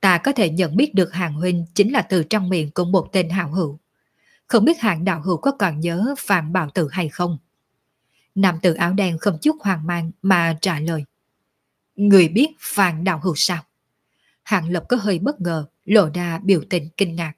Ta có thể nhận biết được Hàng huynh chính là từ trong miệng của một tên hảo hữu. Không biết Hàng đạo hữu có còn nhớ Phạm Bảo Tử hay không? Nam tử áo đen không chút hoang mang mà trả lời. Người biết Phạm đạo hữu sao? Hàng Lập có hơi bất ngờ, lộ ra biểu tình kinh ngạc.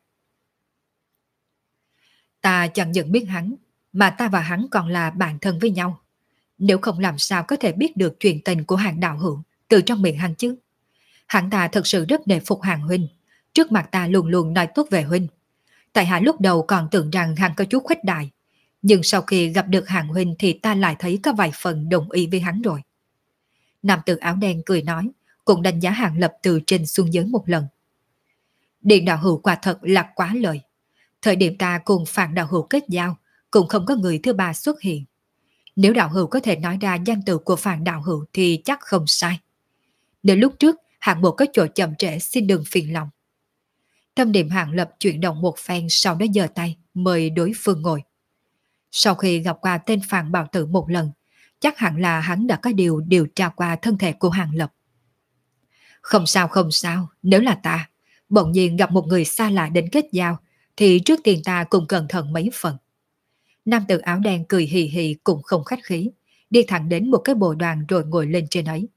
Ta chẳng nhận biết hắn, mà ta và hắn còn là bạn thân với nhau. Nếu không làm sao có thể biết được chuyện tình của Hàng đạo hữu từ trong miệng hắn chứ? Hắn ta thật sự rất nể phục Hàng huynh, trước mặt ta luôn luôn nói tốt về huynh. Tại hạ lúc đầu còn tưởng rằng hắn có chút khuếch đại, nhưng sau khi gặp được Hàng huynh thì ta lại thấy có vài phần đồng ý với hắn rồi. Nam tử áo đen cười nói, cũng đánh giá Hàng Lập từ trên xuống dưới một lần. Điện đạo hữu quả thật là quá lời. Thời điểm ta cùng Phạm đạo hữu kết giao, cũng không có người thứ ba xuất hiện. Nếu đạo hữu có thể nói ra danh từ của Phạm đạo hữu thì chắc không sai. Nếu lúc trước hạng mục có chỗ chậm trễ xin đừng phiền lòng. Tâm điểm Hàng Lập chuyển động một phen, sau đó giơ tay mời đối phương ngồi. Sau khi gặp qua tên Phạm Bảo Tử một lần, chắc hẳn là hắn đã có điều tra qua thân thể của Hàng Lập. Không sao không sao, nếu là ta, bỗng nhiên gặp một người xa lạ đến kết giao, thì trước tiên ta cũng cẩn thận mấy phần. Nam tử áo đen cười hì hì cũng không khách khí, đi thẳng đến một cái bồ đoàn rồi ngồi lên trên ấy.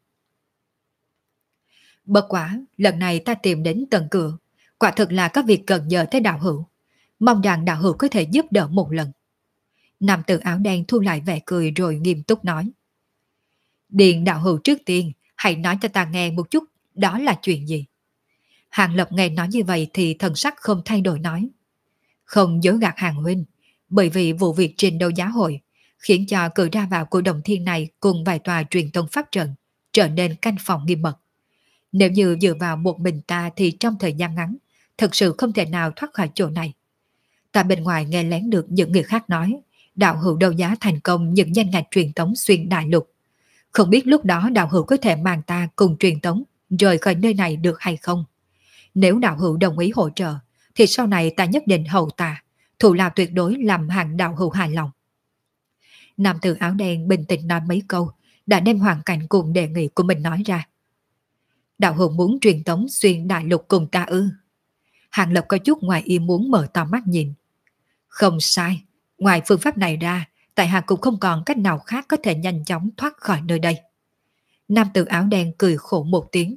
Bất quá, lần này ta tìm đến tận cửa, quả thực là có việc cần nhờ tới đạo hữu. Mong rằng đạo hữu có thể giúp đỡ một lần. Nam tử áo đen thu lại vẻ cười rồi nghiêm túc nói. Điền đạo hữu trước tiên, hãy nói cho ta nghe một chút, đó là chuyện gì? Hàng Lập nghe nói như vậy thì thần sắc không thay đổi nói. Không dối gạt Hàng huynh, bởi vì vụ việc trên đấu giá hội khiến cho cửa ra vào của đồng thiên này cùng vài tòa truyền tông pháp trận trở nên canh phòng nghiêm mật. Nếu như dựa vào một mình ta thì trong thời gian ngắn, thật sự không thể nào thoát khỏi chỗ này. Ta bên ngoài nghe lén được những người khác nói, đạo hữu đấu giá thành công những danh ngạch truyền tống xuyên đại lục. Không biết lúc đó đạo hữu có thể mang ta cùng truyền tống rời khỏi nơi này được hay không? Nếu đạo hữu đồng ý hỗ trợ, thì sau này ta nhất định hậu tạ, thù lao tuyệt đối làm Hàng đạo hữu hài lòng. Nam tử áo đen bình tĩnh nói mấy câu, đã đem hoàn cảnh cùng đề nghị của mình nói ra. Đạo hữu muốn truyền tống xuyên đại lục cùng ta ư? Hàng Lập có chút ngoài ý muốn mở to mắt nhìn. Không sai, ngoài phương pháp này ra, tại hạ cũng không còn cách nào khác có thể nhanh chóng thoát khỏi nơi đây. Nam tử áo đen cười khổ một tiếng.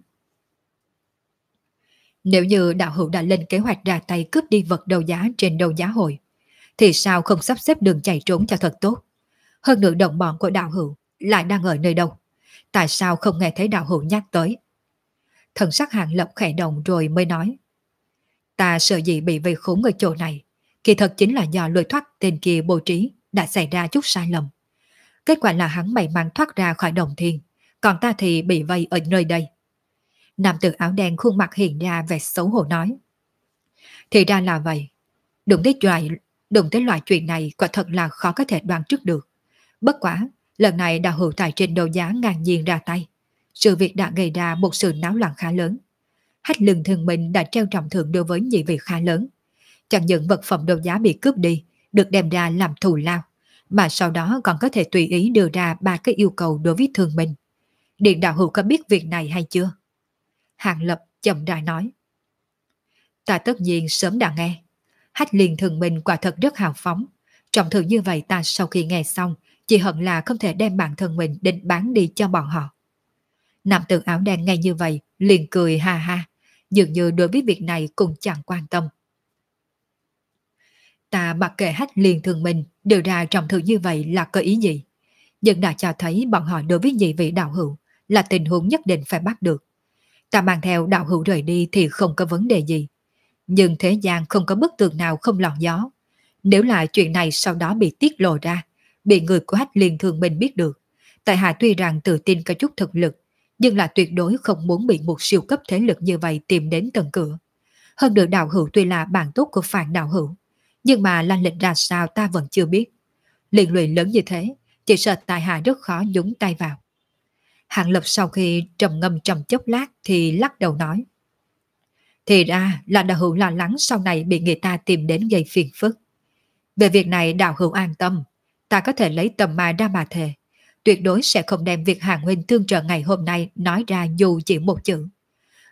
Nếu như đạo hữu đã lên kế hoạch ra tay cướp đi vật đấu giá trên đấu giá hội, thì sao không sắp xếp đường chạy trốn cho thật tốt? Hơn nữa đồng bọn của đạo hữu lại đang ở nơi đâu? Tại sao không nghe thấy đạo hữu nhắc tới? Thần sắc Hàng Lập khẽ động rồi mới nói. Ta sợ gì bị vây khốn ở chỗ này, kỳ thật chính là do lối thoát tên kia bố trí đã xảy ra chút sai lầm. Kết quả là hắn may mắn thoát ra khỏi đồng thiên, còn ta thì bị vây ở nơi đây. Nam tử áo đen khuôn mặt hiện ra vẻ xấu hổ nói. Thì ra là vậy. Đụng tới loại chuyện này quả thật là khó có thể đoán trước được. Bất quả, lần này đạo hữu tài trên đấu giá ngang nhiên ra tay. Sự việc đã gây ra một sự náo loạn khá lớn. Hách lừng thường mình đã treo trọng thưởng đối với nhị vị khá lớn. Chẳng những vật phẩm đấu giá bị cướp đi, được đem ra làm thù lao, mà sau đó còn có thể tùy ý đưa ra 3 cái yêu cầu đối với thường mình. Điện đạo hữu có biết việc này hay chưa? Hàng Lập chậm rãi nói. Ta tất nhiên sớm đã nghe. Hách liền thường mình quả thật rất hào phóng. Trọng thưởng như vậy ta sau khi nghe xong, chỉ hận là không thể đem bản thân mình định bán đi cho bọn họ. Nam tử áo đen nghe như vậy, liền cười ha ha, dường như đối với việc này cũng chẳng quan tâm. Ta mặc kệ Hách liền thường mình đưa ra trọng thưởng như vậy là có ý gì? Nhưng đã cho thấy bọn họ đối với nhị vị đạo hữu là tình huống nhất định phải bắt được. Ta mang theo đạo hữu rời đi thì không có vấn đề gì. Nhưng thế gian không có bức tường nào không lọt gió. Nếu là chuyện này sau đó bị tiết lộ ra, bị người của Hách liền thường mình biết được, tại hạ tuy rằng tự tin có chút thực lực, nhưng là tuyệt đối không muốn bị một siêu cấp thế lực như vậy tìm đến tận cửa. Hơn nữa đạo hữu tuy là bạn tốt của Phạn đạo hữu, nhưng mà lan lịch ra sao ta vẫn chưa biết. Liên lụy lớn như thế, chỉ sợ tại hạ rất khó nhúng tay vào. Hạng Lập sau khi trầm ngâm trầm chốc lát thì lắc đầu nói. Thì ra là đạo hữu lo lắng sau này bị người ta tìm đến gây phiền phức. Về việc này đạo hữu an tâm, ta có thể lấy tầm ma ra mà thề, tuyệt đối sẽ không đem việc Hàng huynh tương trợ ngày hôm nay nói ra dù chỉ một chữ.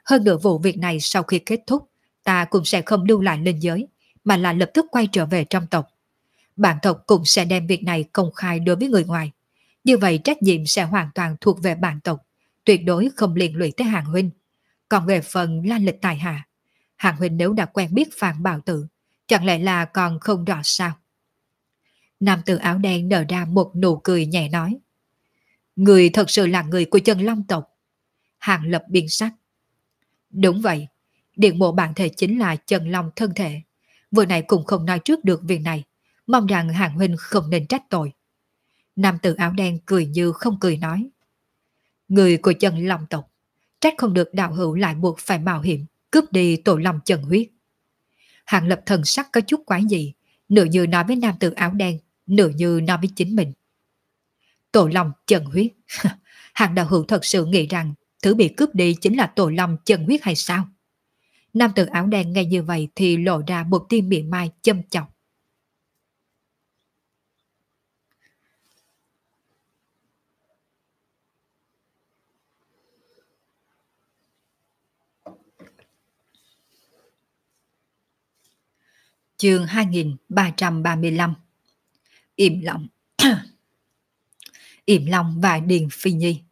Hơn nữa vụ việc này sau khi kết thúc, ta cũng sẽ không lưu lại linh giới, mà là lập tức quay trở về trong tộc. Bản tộc cũng sẽ đem việc này công khai đối với người ngoài. Như vậy trách nhiệm sẽ hoàn toàn thuộc về bản tộc, tuyệt đối không liên lụy tới Hàng huynh. Còn về phần la lịch tài hạ, Hàng huynh nếu đã quen biết Phan Bảo Tự, chẳng lẽ là còn không rõ sao? Nam tử áo đen nở ra một nụ cười nhẹ nói. Người thật sự là người của chân long tộc. Hàng Lập biến sắc. Đúng vậy, điện mộ bản thể chính là chân long thân thể. Vừa này cũng không nói trước được việc này, mong rằng Hàng huynh không nên trách tội. Nam tử áo đen cười như không cười nói. Người của chân long tộc, trách không được đạo hữu lại buộc phải mạo hiểm, cướp đi tổ long chân huyết. Hàng Lập thần sắc có chút quái dị, nửa như nói với nam tử áo đen, nửa như nói với chính mình. Tổ long chân huyết. Hàng đạo hữu thật sự nghĩ rằng thứ bị cướp đi chính là tổ long chân huyết hay sao? Nam tử áo đen nghe như vậy thì lộ ra một tia mỉa mai châm chọc. Chương 2335. Yểm Long. Yểm Long và Điền Phi Nhi.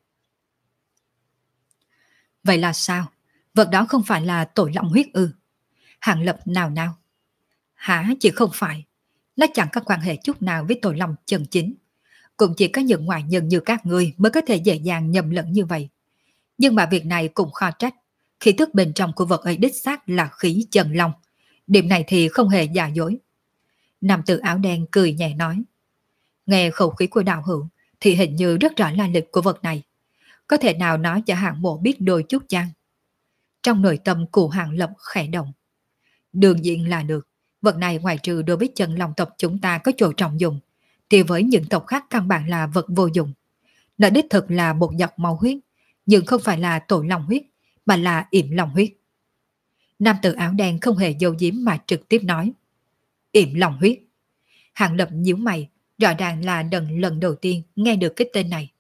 Vậy là sao? Vật đó không phải là tổ long huyết ư? Hàng Lập nào nào. Hả, chỉ không phải. Nó chẳng có quan hệ chút nào với tổ long chân chính. Cũng chỉ có những ngoại nhân như các ngươi mới có thể dễ dàng nhầm lẫn như vậy. Nhưng mà việc này cũng khó trách. Khí tức bên trong của vật ấy đích xác là khí chân long. Điểm này thì không hề giả dối. Nam tử áo đen cười nhẹ nói. Nghe khẩu khí của đạo hữu thì hình như rất rõ lai lịch của vật này. Có thể nào nói cho hạng mộ biết đôi chút chăng? Trong nội tâm của Hàng Lập khẽ động. Đương nhiên là được. Vật này ngoài trừ đối với chân long tộc chúng ta có chỗ trọng dụng, thì với những tộc khác căn bản là vật vô dụng. Nó đích thực là một giọt máu huyết, nhưng không phải là tổ long huyết, mà là yểm long huyết. Nam tử áo đen không hề giấu giếm mà trực tiếp nói. Yểm long huyết. Hàng Lập nhíu mày, rõ ràng là lần đầu tiên nghe được cái tên này.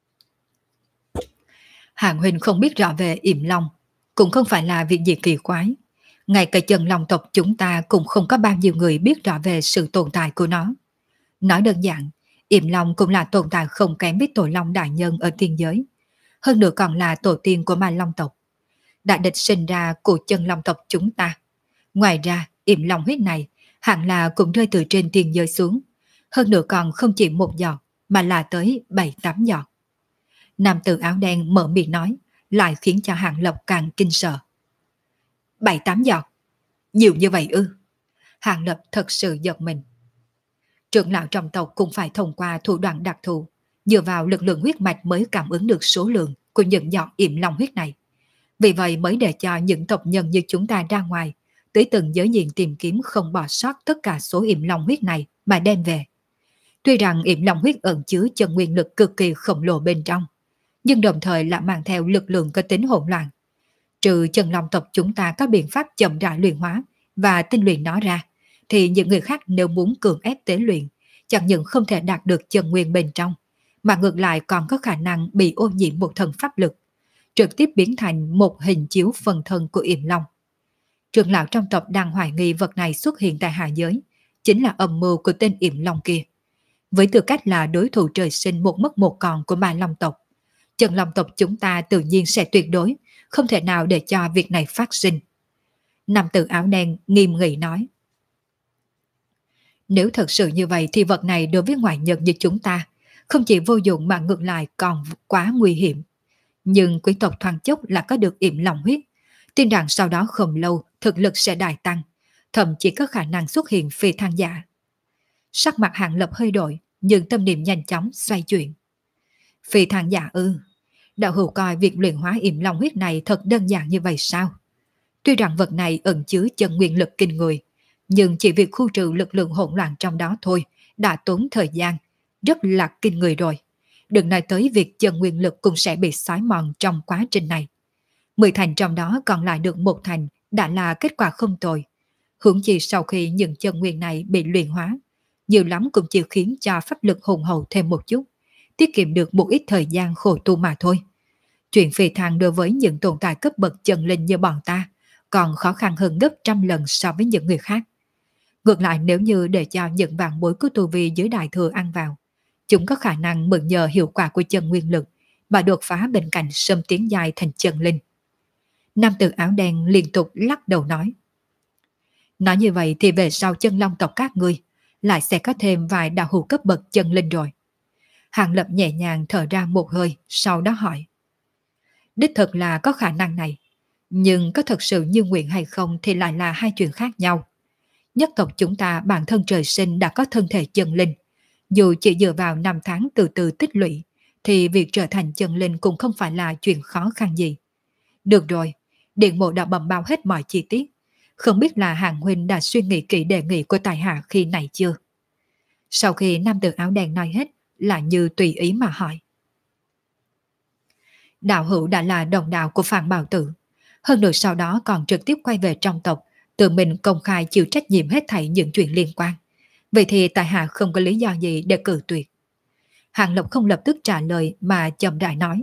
Hàng huynh không biết rõ về yểm long, cũng không phải là việc gì kỳ quái. Ngay cả chân long tộc chúng ta cũng không có bao nhiêu người biết rõ về sự tồn tại của nó. Nói đơn giản, yểm long cũng là tồn tại không kém với tổ long đại nhân ở tiên giới. Hơn nữa còn là tổ tiên của ma long tộc. Đại địch sinh ra của chân long tộc chúng ta. Ngoài ra, yểm long huyết này hẳn là cũng rơi từ trên tiên giới xuống. Hơn nữa còn không chỉ một giọt, mà là tới 7-8 giọt. Nam tử áo đen mở miệng nói, lại khiến cho Hàng Lập càng kinh sợ. 7-8 giọt? Nhiều như vậy ư? Hàng Lập thật sự giật mình. Trưởng lão trong tộc cũng phải thông qua thủ đoạn đặc thù, dựa vào lực lượng huyết mạch mới cảm ứng được số lượng của những giọt yểm long huyết này. Vì vậy mới để cho những tộc nhân như chúng ta ra ngoài, tới từng giới diện tìm kiếm không bỏ sót tất cả số yểm long huyết này mà đem về. Tuy rằng yểm long huyết ẩn chứa chân nguyên lực cực kỳ khổng lồ bên trong, nhưng đồng thời lại mang theo lực lượng có tính hỗn loạn. Trừ chân long tộc chúng ta có biện pháp chậm rãi luyện hóa và tinh luyện nó ra, thì những người khác nếu muốn cưỡng ép tế luyện, chẳng những không thể đạt được chân nguyên bên trong, mà ngược lại còn có khả năng bị ô nhiễm một thần pháp lực, trực tiếp biến thành một hình chiếu phần thân của yểm long. Trưởng lão trong tộc đang hoài nghi vật này xuất hiện tại hạ giới, chính là âm mưu của tên yểm long kia. Với tư cách là đối thủ trời sinh một mất một còn của ma long tộc, chân long tộc chúng ta tự nhiên sẽ tuyệt đối không thể nào để cho việc này phát sinh. Nam tử áo đen nghiêm nghị nói. Nếu thật sự như vậy thì vật này đối với ngoại nhân như chúng ta không chỉ vô dụng mà ngược lại còn quá nguy hiểm. Nhưng quý tộc thoáng chốc là có được yểm long huyết, tin rằng sau đó không lâu thực lực sẽ đại tăng, thậm chí có khả năng xuất hiện phi thăng giả. Sắc mặt Hàng Lập hơi đổi, nhưng tâm niệm nhanh chóng xoay chuyển. Phi thăng giả ư? Đạo hữu coi việc luyện hóa yểm long huyết này thật đơn giản như vậy sao? Tuy rằng vật này ẩn chứa chân nguyên lực kinh người, nhưng chỉ việc khu trừ lực lượng hỗn loạn trong đó thôi đã tốn thời gian, rất là kinh người rồi. Đừng nói tới việc chân nguyên lực cũng sẽ bị xói mòn trong quá trình này. 10 thành trong đó còn lại được 1 thành đã là kết quả không tồi. Huống chi sau khi những chân nguyên này bị luyện hóa, nhiều lắm cũng chỉ khiến cho pháp lực hùng hậu thêm một chút, tiết kiệm được một ít thời gian khổ tu mà thôi. Chuyện phi thăng đối với những tồn tại cấp bậc chân linh như bọn ta còn khó khăn hơn gấp trăm lần so với những người khác. Ngược lại, nếu như để cho những vạn bối của tu vi dưới đại thừa ăn vào, chúng có khả năng mượn nhờ hiệu quả của chân nguyên lực mà đột phá bên cạnh sớm tiến dài thành chân linh. Nam tử áo đen liên tục lắc đầu nói. Nói như vậy thì về sau chân long tộc các ngươi lại sẽ có thêm vài đạo hữu cấp bậc chân linh rồi. Hàng Lập nhẹ nhàng thở ra một hơi, sau đó hỏi. Đích thực là có khả năng này, nhưng có thật sự như nguyện hay không thì lại là hai chuyện khác nhau. Nhất tộc chúng ta bản thân trời sinh đã có thân thể chân linh, dù chỉ dựa vào năm tháng từ từ tích lũy, thì việc trở thành chân linh cũng không phải là chuyện khó khăn gì. Được rồi, Điện Mộ đã bẩm báo hết mọi chi tiết. Không biết là Hàng Huynh đã suy nghĩ kỹ đề nghị của tài hạ khi này chưa? Sau khi nam tử áo đen nói hết, là như tùy ý mà hỏi. Đạo hữu đã là đồng đạo của Phan Bảo Tử, hơn nữa sau đó còn trực tiếp quay về trong tộc, tự mình công khai chịu trách nhiệm hết thảy những chuyện liên quan. Vậy thì tại hạ không có lý do gì để cự tuyệt. Hàng Lộc không lập tức trả lời mà chậm rãi nói.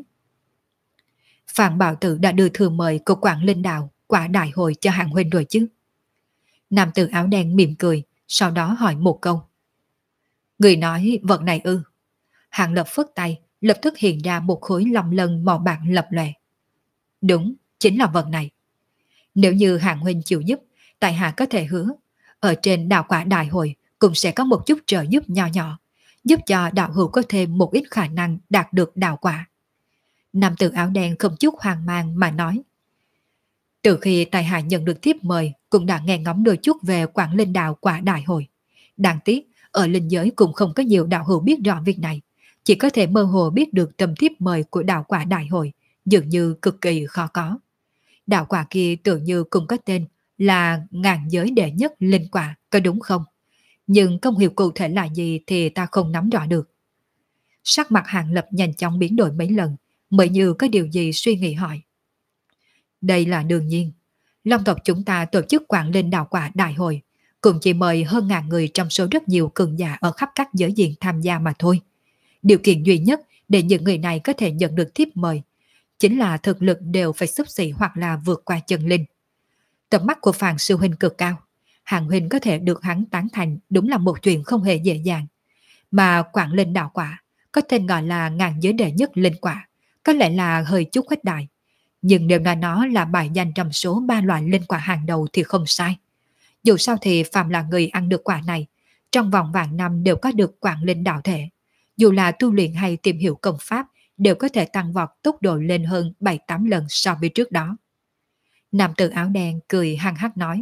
Phan Bảo Tử đã đưa thư mời của Quảng Linh Đạo quả đại hội cho Hàng Huynh rồi chứ? Nam tử áo đen mỉm cười, sau đó hỏi một câu. Người nói vật này ư? Hàng Lập phất tay, lập tức hiện ra một khối long lân màu bạc lập lòe. Đúng, chính là vật này. Nếu như Hàng Huynh chịu giúp, tại hạ có thể hứa, ở trên đạo quả đại hội cũng sẽ có một chút trợ giúp nhỏ nhỏ, giúp cho đạo hữu có thêm một ít khả năng đạt được đạo quả. Nam tử áo đen không chút hoang mang mà nói. Từ khi tại hạ nhận được tiếp mời, cũng đã nghe ngóng đôi chút về Quảng Linh Đạo quả đại hội. Đáng tiếc, ở linh giới cũng không có nhiều đạo hữu biết rõ việc này, chỉ có thể mơ hồ biết được tầm tiếp mời của đạo quả đại hội, dường như cực kỳ khó có. Đạo quả kia tự như cũng có tên là ngàn giới đệ nhất linh quả, có đúng không? Nhưng công hiệu cụ thể là gì thì ta không nắm rõ được. Sắc mặt Hàng Lập nhanh chóng biến đổi mấy lần, mới như có điều gì suy nghĩ hỏi. Đây là đương nhiên. Long tộc chúng ta tổ chức Quảng Linh Đạo quả đại hội, cũng chỉ mời hơn ngàn người trong số rất nhiều cường giả ở khắp các giới diện tham gia mà thôi. Điều kiện duy nhất để những người này có thể nhận được thiếp mời chính là thực lực đều phải xấp xỉ hoặc là vượt qua chân linh. Tầm mắt của Phàn sư huynh cực cao, Hàng huynh có thể được hắn tán thành đúng là một chuyện không hề dễ dàng. Mà Quảng Linh Đạo quả có tên gọi là ngàn giới đệ nhất linh quả, có lẽ là hơi chút khuếch đại. Nhưng nếu nói nó là bài danh trong số 3 loại linh quả hàng đầu thì không sai. Dù sao thì phàm là người ăn được quả này, trong vòng vạn năm đều có được Quảng Linh đạo thể. Dù là tu luyện hay tìm hiểu công pháp, đều có thể tăng vọt tốc độ lên hơn 7-8 lần so với trước đó. Nam tử áo đen cười hăng hắc nói.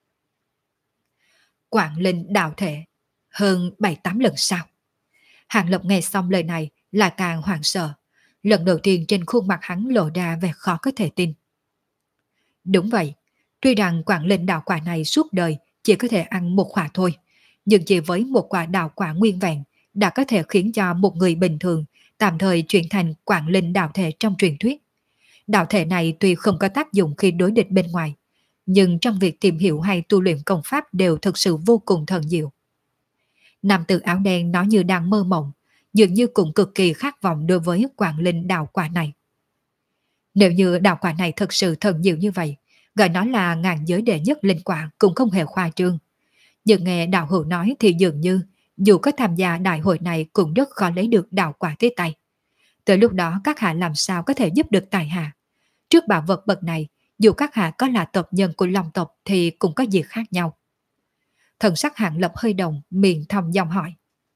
Quảng Linh đạo thể, hơn 7-8 lần sao? Hàng Lập nghe xong lời này là càng hoảng sợ. Lần đầu tiên trên khuôn mặt hắn lộ ra vẻ khó có thể tin. Đúng vậy, tuy rằng Quảng Linh đạo quả này suốt đời chỉ có thể ăn một quả thôi, nhưng chỉ với một quả đạo quả nguyên vẹn đã có thể khiến cho một người bình thường tạm thời chuyển thành Quảng Linh đạo thể trong truyền thuyết. Đạo thể này tuy không có tác dụng khi đối địch bên ngoài, nhưng trong việc tìm hiểu hay tu luyện công pháp đều thực sự vô cùng thần diệu. Nam tử áo đen nói như đang mơ mộng, dường như cũng cực kỳ khát vọng đối với Quảng Linh đạo quả này. Nếu như đạo quả này thật sự thần diệu như vậy, gọi nó là ngàn giới đệ nhất linh quả cũng không hề khoa trương. Nhưng nghe đạo hữu nói thì dường như dù có tham gia đại hội này cũng rất khó lấy được đạo quả tới tay. Tới lúc đó các hạ làm sao có thể giúp được tài hạ? Trước bảo vật bậc này, dù các hạ có là tộc nhân của Long tộc thì cũng có gì khác nhau. Thần sắc Hàng Lập hơi động, miệng thầm giọng hỏi.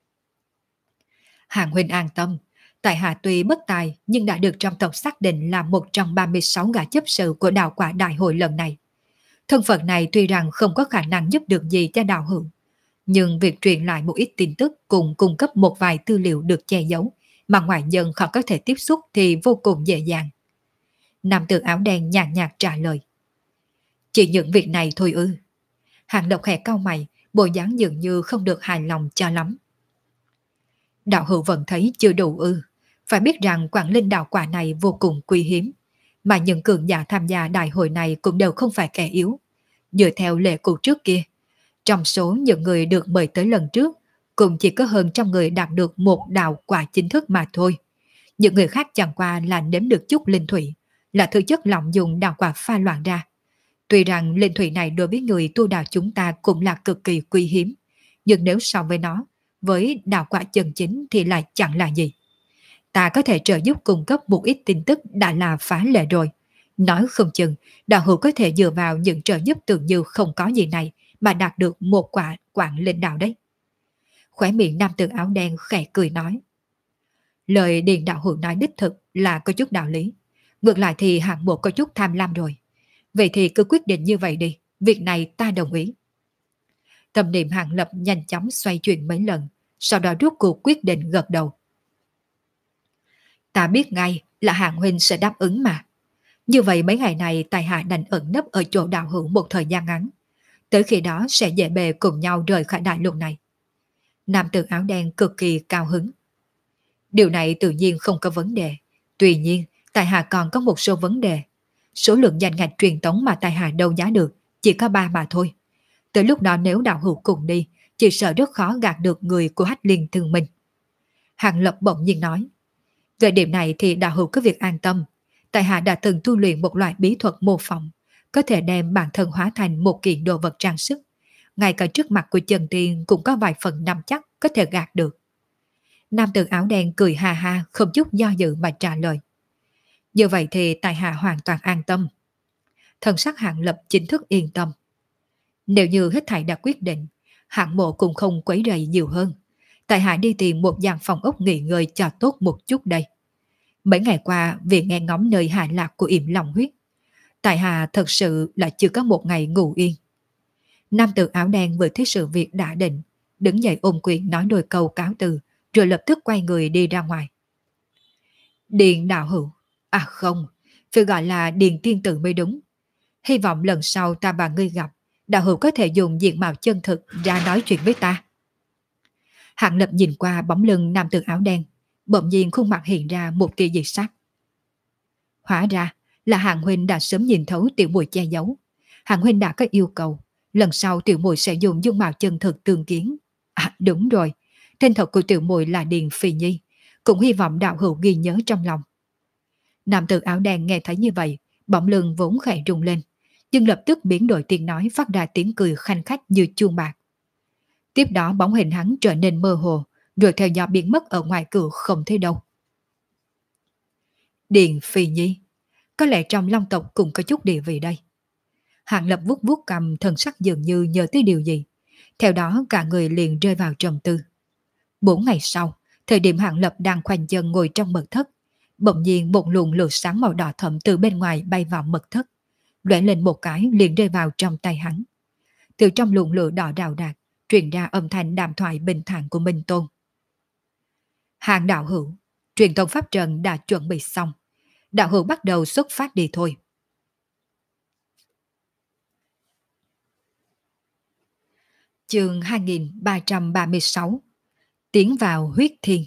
Hàng huynh an tâm, tại hạ tuy bất tài nhưng đã được trong tộc xác định là một trong 36 gã chấp sự của đạo quả đại hội lần này. Thân phận này tuy rằng không có khả năng giúp được gì cho đạo hữu, nhưng việc truyền lại một ít tin tức cùng cung cấp một vài tư liệu được che giấu mà ngoại nhân khó có thể tiếp xúc thì vô cùng dễ dàng. Nam tử áo đen nhàn nhạt trả lời. Chỉ những việc này thôi ư? Hàng Lộc khẽ cau mày, bộ dáng dường như không được hài lòng cho lắm. Đạo hữu vẫn thấy chưa đủ ư? Phải biết rằng Quảng Linh đạo quả này vô cùng quý hiếm, mà những cường giả tham gia đại hội này cũng đều không phải kẻ yếu. Dựa theo lệ cũ trước kia, trong số những người được mời tới lần trước, cũng chỉ có hơn trăm người đạt được một đạo quả chính thức mà thôi. Những người khác chẳng qua là nếm được chút linh thủy, là thứ chất lỏng dùng đào quả pha loãng ra. Tuy rằng linh thủy này đối với người tu đạo chúng ta cũng là cực kỳ quý hiếm, nhưng nếu so với nó, với đạo quả chân chính thì lại chẳng là gì. Ta có thể trợ giúp cung cấp một ít tin tức đã là phá lệ rồi. Nói không chừng, đạo hữu có thể dựa vào những trợ giúp tưởng như không có gì này mà đạt được một quả quảng linh đạo đấy. Khóe miệng nam tử áo đen khẽ cười nói. Lời Điền đạo hữu nói đích thực là có chút đạo lý. Ngược lại thì hạng một có chút tham lam rồi. Vậy thì cứ quyết định như vậy đi, việc này ta đồng ý. Tâm niệm Hàng Lập nhanh chóng xoay chuyển mấy lần, sau đó rút cuộc quyết định gật đầu. Ta biết ngay là Hàng huynh sẽ đáp ứng mà. Như vậy mấy ngày này tài hạ đành ẩn nấp ở chỗ đạo hữu một thời gian ngắn. Tới khi đó sẽ dễ bề cùng nhau rời khỏi đại lục này. Nam tử áo đen cực kỳ cao hứng. Điều này tự nhiên không có vấn đề. Tuy nhiên, tài hạ còn có một số vấn đề. Số lượng danh ngạch truyền tống mà tài hạ đấu giá được chỉ có 3 mà thôi. Tới lúc đó nếu đạo hữu cùng đi, chỉ sợ rất khó gạt được người của Hách Liên Thương Minh. Hàng Lập bỗng nhiên nói. Về điểm này thì đạo hữu cứ việc an tâm. Tại hạ đã từng tu luyện một loại bí thuật mô phỏng, có thể đem bản thân hóa thành một kiện đồ vật trang sức. Ngay cả trước mặt của Trần Tiên cũng có vài phần nắm chắc có thể gạt được. Nam tử áo đen cười ha ha, không chút do dự mà trả lời. Như vậy thì tại hạ hoàn toàn an tâm. Thần sắc Hạng Lập chính thức yên tâm. Nếu như hết thảy đã quyết định, Hạng Mộ cũng không quấy rầy nhiều hơn. Tại hạ đi tìm một gian phòng ốc nghỉ ngơi cho tốt một chút đây. Mấy ngày qua vì nghe ngóng nơi hạ lạc của Yểm Long Huyết, tại hạ thật sự là chưa có một ngày ngủ yên. Nam tử áo đen vừa thấy sự việc đã định, đứng dậy ôm quyền nói đôi câu cáo từ, rồi lập tức quay người đi ra ngoài. Điền đạo hữu, à không, phải gọi là Điền tiên tử mới đúng. Hy vọng lần sau ta và ngươi gặp, đạo hữu có thể dùng diện mạo chân thực ra nói chuyện với ta. Hạng Lập nhìn qua bóng lưng nam tử áo đen, bỗng nhiên khuôn mặt hiện ra một tia dị sắc. Hóa ra là Hạng huynh đã sớm nhìn thấu tiểu muội che giấu. Hạng huynh đã có yêu cầu, lần sau tiểu muội sẽ dùng dung mạo chân thực tương kiến. À đúng rồi, tên thật của tiểu muội là Điền Phi Nhi, cũng hy vọng đạo hữu ghi nhớ trong lòng. Nam tử áo đen nghe thấy như vậy, bỗng lưng vốn khẽ rung lên, nhưng lập tức biến đổi tiếng nói phát ra tiếng cười khanh khách như chuông bạc. Tiếp đó bóng hình hắn trở nên mơ hồ, rồi theo gió biến mất ở ngoài cửa không thấy đâu. Điền Phi Nhi, có lẽ trong Long tộc cũng có chút địa vị đây. Hạng Lập vuốt vuốt cầm, thần sắc dường như nhớ tới điều gì. Theo đó cả người liền rơi vào trầm tư. 4 ngày sau, thời điểm Hạng Lập đang khoanh chân ngồi trong mật thất, bỗng nhiên một luồng lửa sáng màu đỏ thẫm từ bên ngoài bay vào mật thất, lóe lên một cái liền rơi vào trong tay hắn. Từ trong luồng lửa đỏ rào rạc truyền ra âm thanh đàm thoại bình thản của Minh Tôn. Hàng đạo hữu, truyền tống pháp trận đã chuẩn bị xong, đạo hữu bắt đầu xuất phát đi thôi. Chương 2336, tiến vào huyết thiên.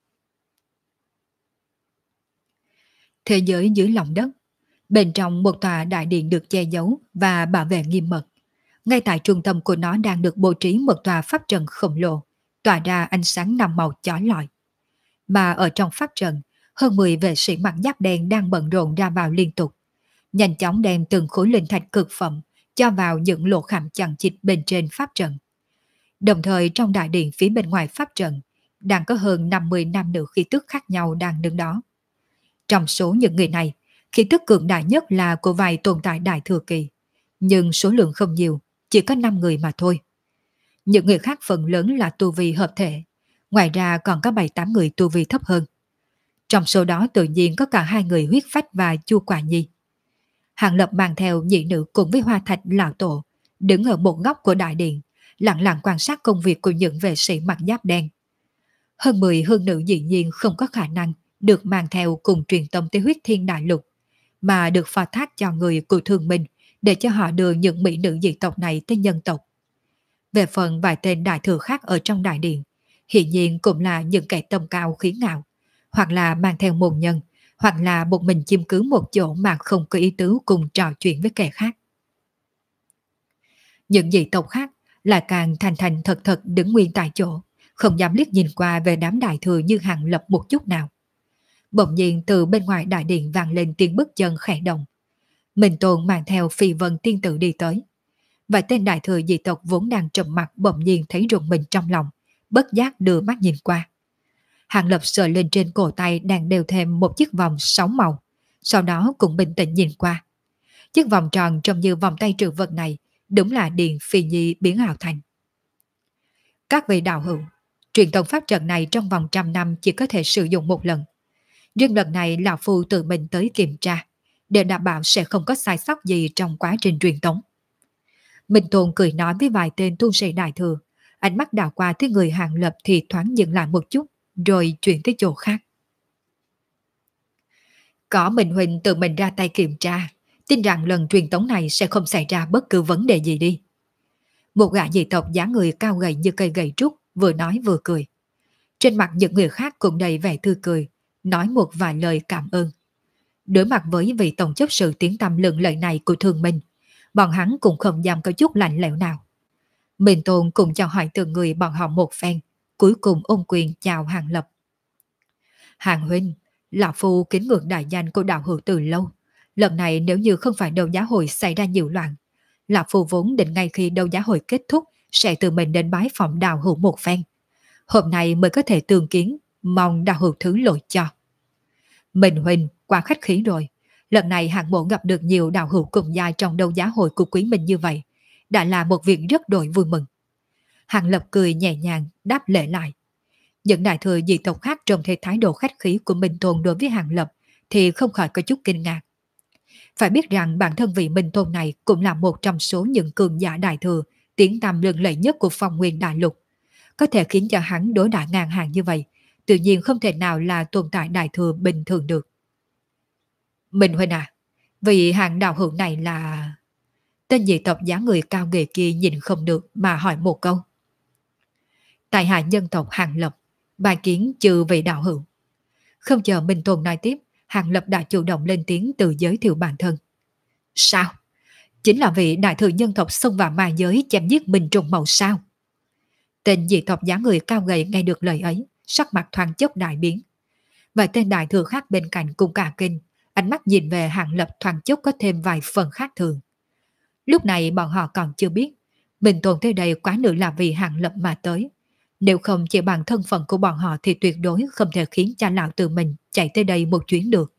Thế giới dưới lòng đất, bên trong một tòa đại điện được che giấu và bảo vệ nghiêm mật. Ngay tại trung tâm của nó đang được bố trí một tòa pháp trận khổng lồ, tỏa ra ánh sáng năm màu chói lọi. Mà ở trong pháp trận, hơn 10 vệ sĩ mặc giáp đen đang bận rộn ra vào liên tục, nhanh chóng đem từng khối linh thạch cực phẩm cho vào những lỗ khảm chằng chịt bên trên pháp trận. Đồng thời trong đại điện phía bên ngoài pháp trận, đang có hơn 50 nam nữ khí tức khác nhau đang đứng đó. Trong số những người này, khí tức cường đại nhất là của vài tồn tại đại thừa kỳ, nhưng số lượng không nhiều, chỉ có 5 người mà thôi. Những người khác phần lớn là tu vi hợp thể, ngoài ra còn có 7-8 người tu vi thấp hơn. Trong số đó tự nhiên có cả 2 người huyết phách và Chu Quả Nhi. Hàng Lập mang theo nhị nữ cùng với Hoa Thạch lão tổ, đứng ở một góc của đại điện, lặng lặng quan sát công việc của những vệ sĩ mặc giáp đen. Hơn 10 hương nữ dĩ nhiên không có khả năng được mang theo cùng truyền tống tới huyết thiên đại lục, mà được phó thác cho người của Thương Minh để cho họ đưa những mỹ nữ dị tộc này tới nhân tộc. Về phần vài tên đại thừa khác ở trong đại điện, hiển nhiên cũng là những kẻ tầm cao khí ngạo, hoặc là mang theo môn nhân, hoặc là một mình chiếm cứ một chỗ mà không có ý tứ cùng trò chuyện với kẻ khác. Những dị tộc khác là càng thành thành thật thật đứng nguyên tại chỗ, không dám liếc nhìn qua về đám đại thừa như Hàng Lập một chút nào. Bỗng nhiên từ bên ngoài đại điện vang lên tiếng bước chân khẽ động. Minh Tôn mang theo Phi Vân tiên tử đi tới. Vài tên đại thừa dị tộc vốn đang trầm mặc bỗng nhiên thấy rùng mình trong lòng, bất giác đưa mắt nhìn qua. Hàng Lập sờ lên trên cổ tay đang đeo thêm một chiếc vòng 6 màu, sau đó cũng bình tĩnh nhìn qua. Chiếc vòng tròn trông như vòng tay trừ vật này đúng là Điền Phi Nhi biến ảo thành. Các vị đạo hữu, truyền thống pháp trận này trong vòng 100 năm chỉ có thể sử dụng một lần. Riêng lần này Lão Phu tự mình tới kiểm tra, để đảm bảo sẽ không có sai sót gì trong quá trình truyền tống. Minh Tôn cười nói với vài tên tu sĩ đại thừa, ánh mắt đảo qua tới người Hàng Lập thì thoáng dừng lại một chút, rồi chuyển tới chỗ khác. Có Minh Huynh tự mình ra tay kiểm tra, tin rằng lần truyền tống này sẽ không xảy ra bất cứ vấn đề gì đi. Một gã dị tộc dáng người cao gầy như cây gậy trúc, vừa nói vừa cười. Trên mặt những người khác cũng đầy vẻ tươi cười, nói một vài lời cảm ơn. Đối mặt với vị tổng chấp sự tiếng tăm lừng lợi này của Thương Minh, bọn hắn cũng không dám có chút lạnh lẽo nào. Minh Tôn cùng chào hỏi từng người bọn họ một phen, cuối cùng ôm quyền chào Hàng Lập. Hàng huynh, Lão Phu kính ngưỡng đại danh của đạo hữu từ lâu. Lần này nếu như không phải đấu giá hội xảy ra nhiều loạn, Lão Phu vốn định ngay khi đấu giá hội kết thúc sẽ tự mình đến bái phòng đạo hữu một phen. Hôm nay mới có thể tương kiến, mong đạo hữu thứ lỗi cho. Minh huynh quá khách khí rồi. Lần này hạng mộ gặp được nhiều đạo hữu cùng giai trong đấu giá hội của quý mình như vậy, đã là một việc rất đổi vui mừng. Hàng Lập cười nhẹ nhàng đáp lễ lại. Những đại thừa dị tộc khác trông thấy thái độ khách khí của Minh Tôn đối với Hàng Lập thì không khỏi có chút kinh ngạc. Phải biết rằng bản thân vị Minh Tôn này cũng là một trong số những cường giả đại thừa tiếng tăm lừng lẫy nhất của phong nguyên đại lục. Có thể khiến cho hắn đối đãi ngang hàng như vậy, tự nhiên không thể nào là tồn tại đại thừa bình thường được. Minh huynh à, vị hàng đạo hữu này là... Tên dị tộc dáng người cao nghề kia nhìn không được mà hỏi một câu. Tại hạ nhân tộc Hàng Lập, bài kiến trừ vị đạo hữu. Không chờ Minh Tôn nói tiếp, Hàng Lập đã chủ động lên tiếng tự giới thiệu bản thân. Sao? Chính là vị đại thừa nhân tộc xông vào ma giới chém giết Minh Trùng Mậu sao? Tên dị tộc dáng người cao gầy nghe được lời ấy, sắc mặt thoáng chốc đại biến. Vài tên đại thừa khác bên cạnh cũng cả kinh, ánh mắt nhìn về Hàng Lập thoáng chốc có thêm vài phần khác thường. Lúc này bọn họ còn chưa biết, Minh Tôn tới đây quá nữ là vì Hàng Lập mà tới. Nếu không chỉ bằng thân phận của bọn họ thì tuyệt đối không thể khiến cha lão tự mình chạy tới đây một chuyến được.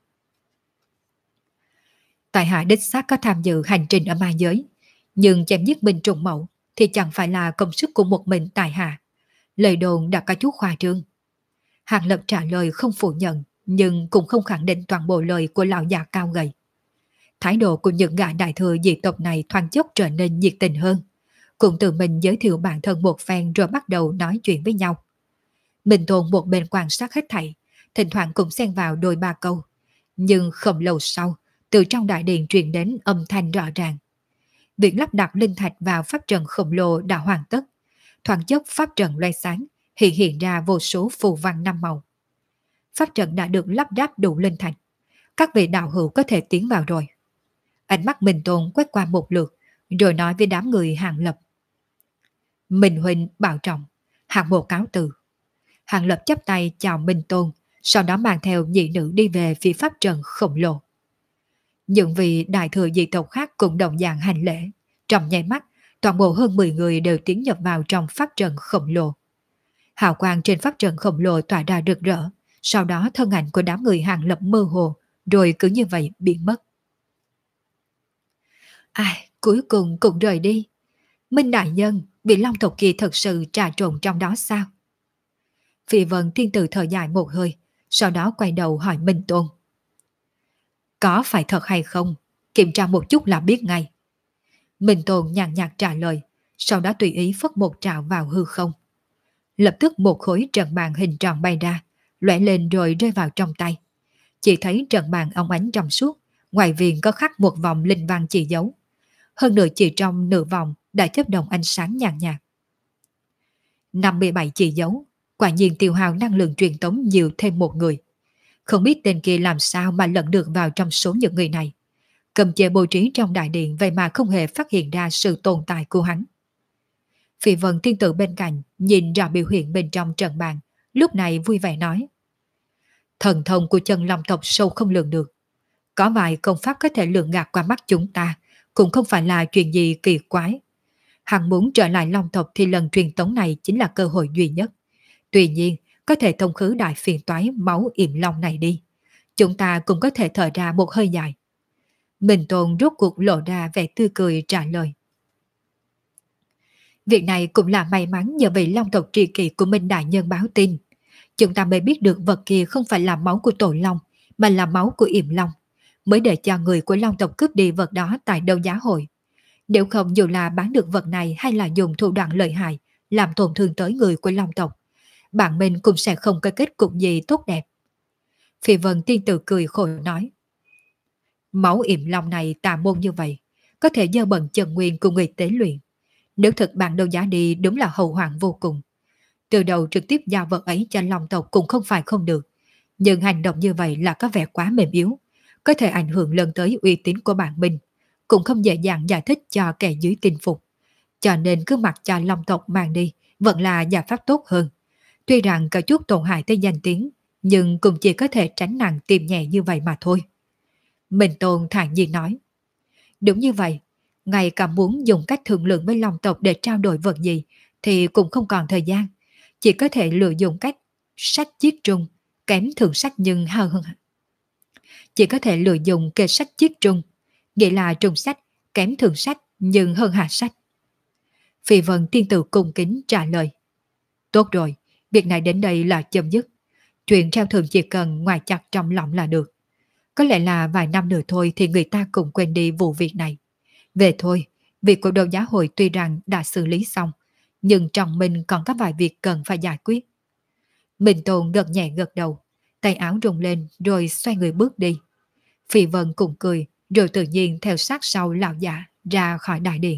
Tại hạ đích xác có tham dự hành trình ở ma giới, nhưng chém giết Minh Trùng Mậu thì chẳng phải là công sức của một mình tại hạ. Lời đồn đã có chút khoa trương. Hàng Lập trả lời không phủ nhận, nhưng cũng không khẳng định toàn bộ lời của lão già cao gầy. Thái độ của những gã đại thừa dị tộc này thoáng chốc trở nên nhiệt tình hơn, cùng tự mình giới thiệu bản thân một phen rồi bắt đầu nói chuyện với nhau. Minh Tôn một bên quan sát hết thảy, thỉnh thoảng cũng xen vào đôi ba câu. Nhưng không lâu sau, từ trong đại điện truyền đến âm thanh rõ ràng. Việc lắp đặt linh thạch vào pháp trận khổng lồ đã hoàn tất. Thoáng chốc pháp trận loe sáng, hiện ra vô số phù văn 5 màu. Pháp trận đã được lắp ráp đủ linh thạch. Các vị đạo hữu có thể tiến vào rồi. Ánh mắt Minh Tôn quét qua một lượt, rồi nói với đám người Hàng Lập. Minh huynh bảo trọng, hạng một cáo từ. Hàng Lập chắp tay chào Minh Tôn, sau đó mang theo nhị nữ đi về phía pháp trận khổng lồ. Những vị đại thừa dị tộc khác cũng đồng dạng hành lễ. Trong nháy mắt, toàn bộ hơn 10 người đều tiến nhập vào trong pháp trận khổng lồ. Hào quang trên pháp trận khổng lồ tỏa ra rực rỡ, sau đó thân ảnh của đám người Hàng Lập mơ hồ, rồi cứ như vậy biến mất. Ai, cuối cùng cũng rời đi. Minh đại nhân, vị Long tộc kia thật sự trà trộn trong đó sao? Phi Vân tiên tử thở dài một hơi, sau đó quay đầu hỏi Minh Tôn. Có phải thật hay không? Kiểm tra một chút là biết ngay. Minh Tôn nhàn nhạt trả lời, sau đó tùy ý phất một trào vào hư không. Lập tức một khối trận bàn hình tròn bay ra, lóe lên rồi rơi vào trong tay. Chỉ thấy trận bàn óng ánh trong suốt, ngoài viền có khắc một vòng linh văn chỉ dấu. Hơn nữa chỉ trong nửa vòng đã chớp động ánh sáng nhàn nhạt. 57 chỉ dấu, quả nhiên tiêu hao năng lượng truyền tống nhiều thêm một người. Không biết tên kia làm sao mà lẫn được vào trong số những người này. Cầm chế bố trí trong đại điện vậy mà không hề phát hiện ra sự tồn tại của hắn. Phi Vân tiên tử bên cạnh nhìn rõ biểu hiện bên trong trận bàn, lúc này vui vẻ nói. Thần thông của chân long tộc sâu không lường được. Có vài công pháp có thể lường gạt qua mắt chúng ta, cũng không phải là chuyện gì kỳ quái. Hắn muốn trở lại long tộc thì lần truyền tống này chính là cơ hội duy nhất. Tuy nhiên, có thể thông khứ đại phiền toái máu yểm long này đi. Chúng ta cũng có thể thở ra một hơi dài. Minh Tôn rốt cuộc lộ ra vẻ tươi cười trả lời. Việc này cũng là may mắn nhờ vị long tộc tri kỷ của Minh Đại Nhân báo tin. Chúng ta mới biết được vật kia không phải là máu của tổ long, mà là máu của yểm long, mới để cho người của long tộc cướp đi vật đó tại đấu giá hội. Nếu không dù là bán được vật này hay là dùng thủ đoạn lợi hại, làm tổn thương tới người của long tộc, bạn mình cũng sẽ không có kết cục gì tốt đẹp. Phi Vân tiên tử cười khổ nói. Máu yểm long này tà môn như vậy, có thể dơ bẩn chân nguyên của người tế luyện. Nếu thực bạn đấu giá đi đúng là hậu hoạn vô cùng. Từ đầu trực tiếp giao vật ấy cho long tộc cũng không phải không được. Nhưng hành động như vậy là có vẻ quá mềm yếu, có thể ảnh hưởng lớn tới uy tín của bạn mình, cũng không dễ dàng giải thích cho kẻ dưới tin phục. Cho nên cứ mặc cho long tộc mang đi vẫn là giải pháp tốt hơn. Tuy rằng có chút tổn hại tới danh tiếng, nhưng cũng chỉ có thể tránh nặng tìm nhẹ như vậy mà thôi. Minh Tôn thản nhiên nói. Đúng như vậy, ngay cả muốn dùng cách thương lượng với long tộc để trao đổi vật gì thì cũng không còn thời gian. Chỉ có thể lựa dụng cách sách chiết trung, kém thường sách nhưng hơn. Chỉ có thể lựa dụng kê sách chiết trung, nghĩa là trung sách, kém thường sách nhưng hơn hạ sách. Phi Vân tiên tử cung kính trả lời. Tốt rồi, việc này đến đây là chấm dứt. Chuyện treo thưởng chỉ cần ngoài chặt trong lòng là được. Có lẽ là vài năm nữa thôi thì người ta cũng quên đi vụ việc này. Về thôi, việc của đấu giá hội tuy rằng đã xử lý xong, nhưng trong mình còn có vài việc cần phải giải quyết. Minh Tôn gật nhẹ gật đầu, tay áo rung lên rồi xoay người bước đi. Phi Vân cũng cười, rồi tự nhiên theo sát sau lão giả ra khỏi đại điện.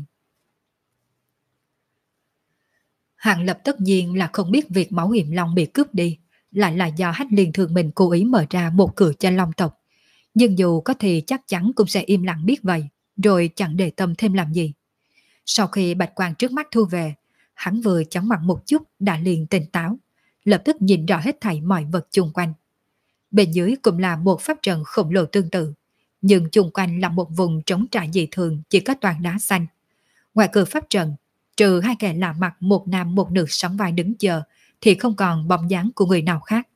Hàng Lập tất nhiên là không biết việc máu hiểm long bị cướp đi lại là do Hách Liên Thường mình cố ý mở ra một cửa cho long tộc. Nhưng dù có thì chắc chắn cũng sẽ im lặng biết vậy, rồi chẳng để tâm thêm làm gì. Sau khi bạch quang trước mắt thu về, hắn vừa chóng mặt một chút đã liền tỉnh táo, lập tức nhìn rõ hết thảy mọi vật chung quanh. Bên dưới cũng là một pháp trận khổng lồ tương tự, nhưng chung quanh là một vùng trống trải dị thường chỉ có toàn đá xanh. Ngoài cửa pháp trận, trừ hai kẻ lạ mặt một nam một nữ sóng vai đứng chờ, thì không còn bóng dáng của người nào khác.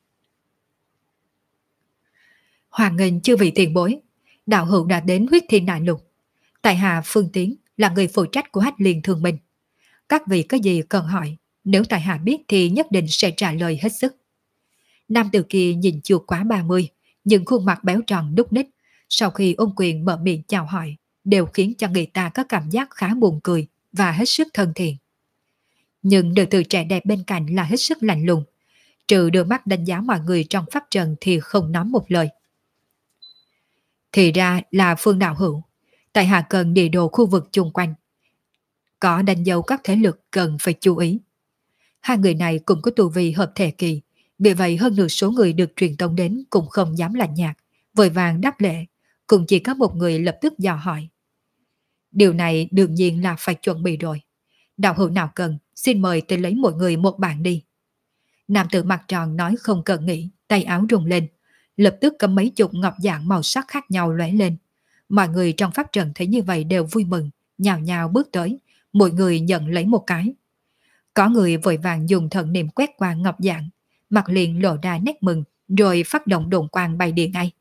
Hoàng nghênh chư vị tiền bối, đạo hữu đã đến huyết thiên đại lục. Tại hạ Phương Tiến là người phụ trách của Hách Liên Thường Minh. Các vị có gì cần hỏi, nếu tại hạ biết thì nhất định sẽ trả lời hết sức. Nam tử kia nhìn chưa quá 30, nhưng khuôn mặt béo tròn đúc ních, sau khi ôn quyền mở miệng chào hỏi, đều khiến cho người ta có cảm giác khá buồn cười và hết sức thân thiện. Nhưng nữ tử trẻ đẹp bên cạnh là hết sức lạnh lùng, trừ đưa mắt đánh giá mọi người trong pháp trận thì không nói một lời. Thì ra là Phương đạo hữu, tại hạ cần địa đồ khu vực chung quanh. Có đánh dấu các thế lực cần phải chú ý. Hai người này cũng có tu vi hợp thể kỳ, vì vậy hơn nửa số người được truyền tống đến cũng không dám lạnh nhạt, vội vàng đáp lễ, cũng chỉ có một người lập tức dò hỏi. Điều này đương nhiên là phải chuẩn bị rồi. Đạo hữu nào cần, xin mời tới lấy mỗi người một bản đi. Nam tử mặt tròn nói không cần nghĩ, tay áo rung lên, lập tức có mấy chục ngọc dạng màu sắc khác nhau lóe lên. Mọi người trong pháp trận thấy như vậy đều vui mừng, nhào nhào bước tới, mỗi người nhận lấy một cái. Có người vội vàng dùng thần niệm quét qua ngọc dạng, mặt liền lộ ra nét mừng, rồi phát động đồn quang bay đi ngay.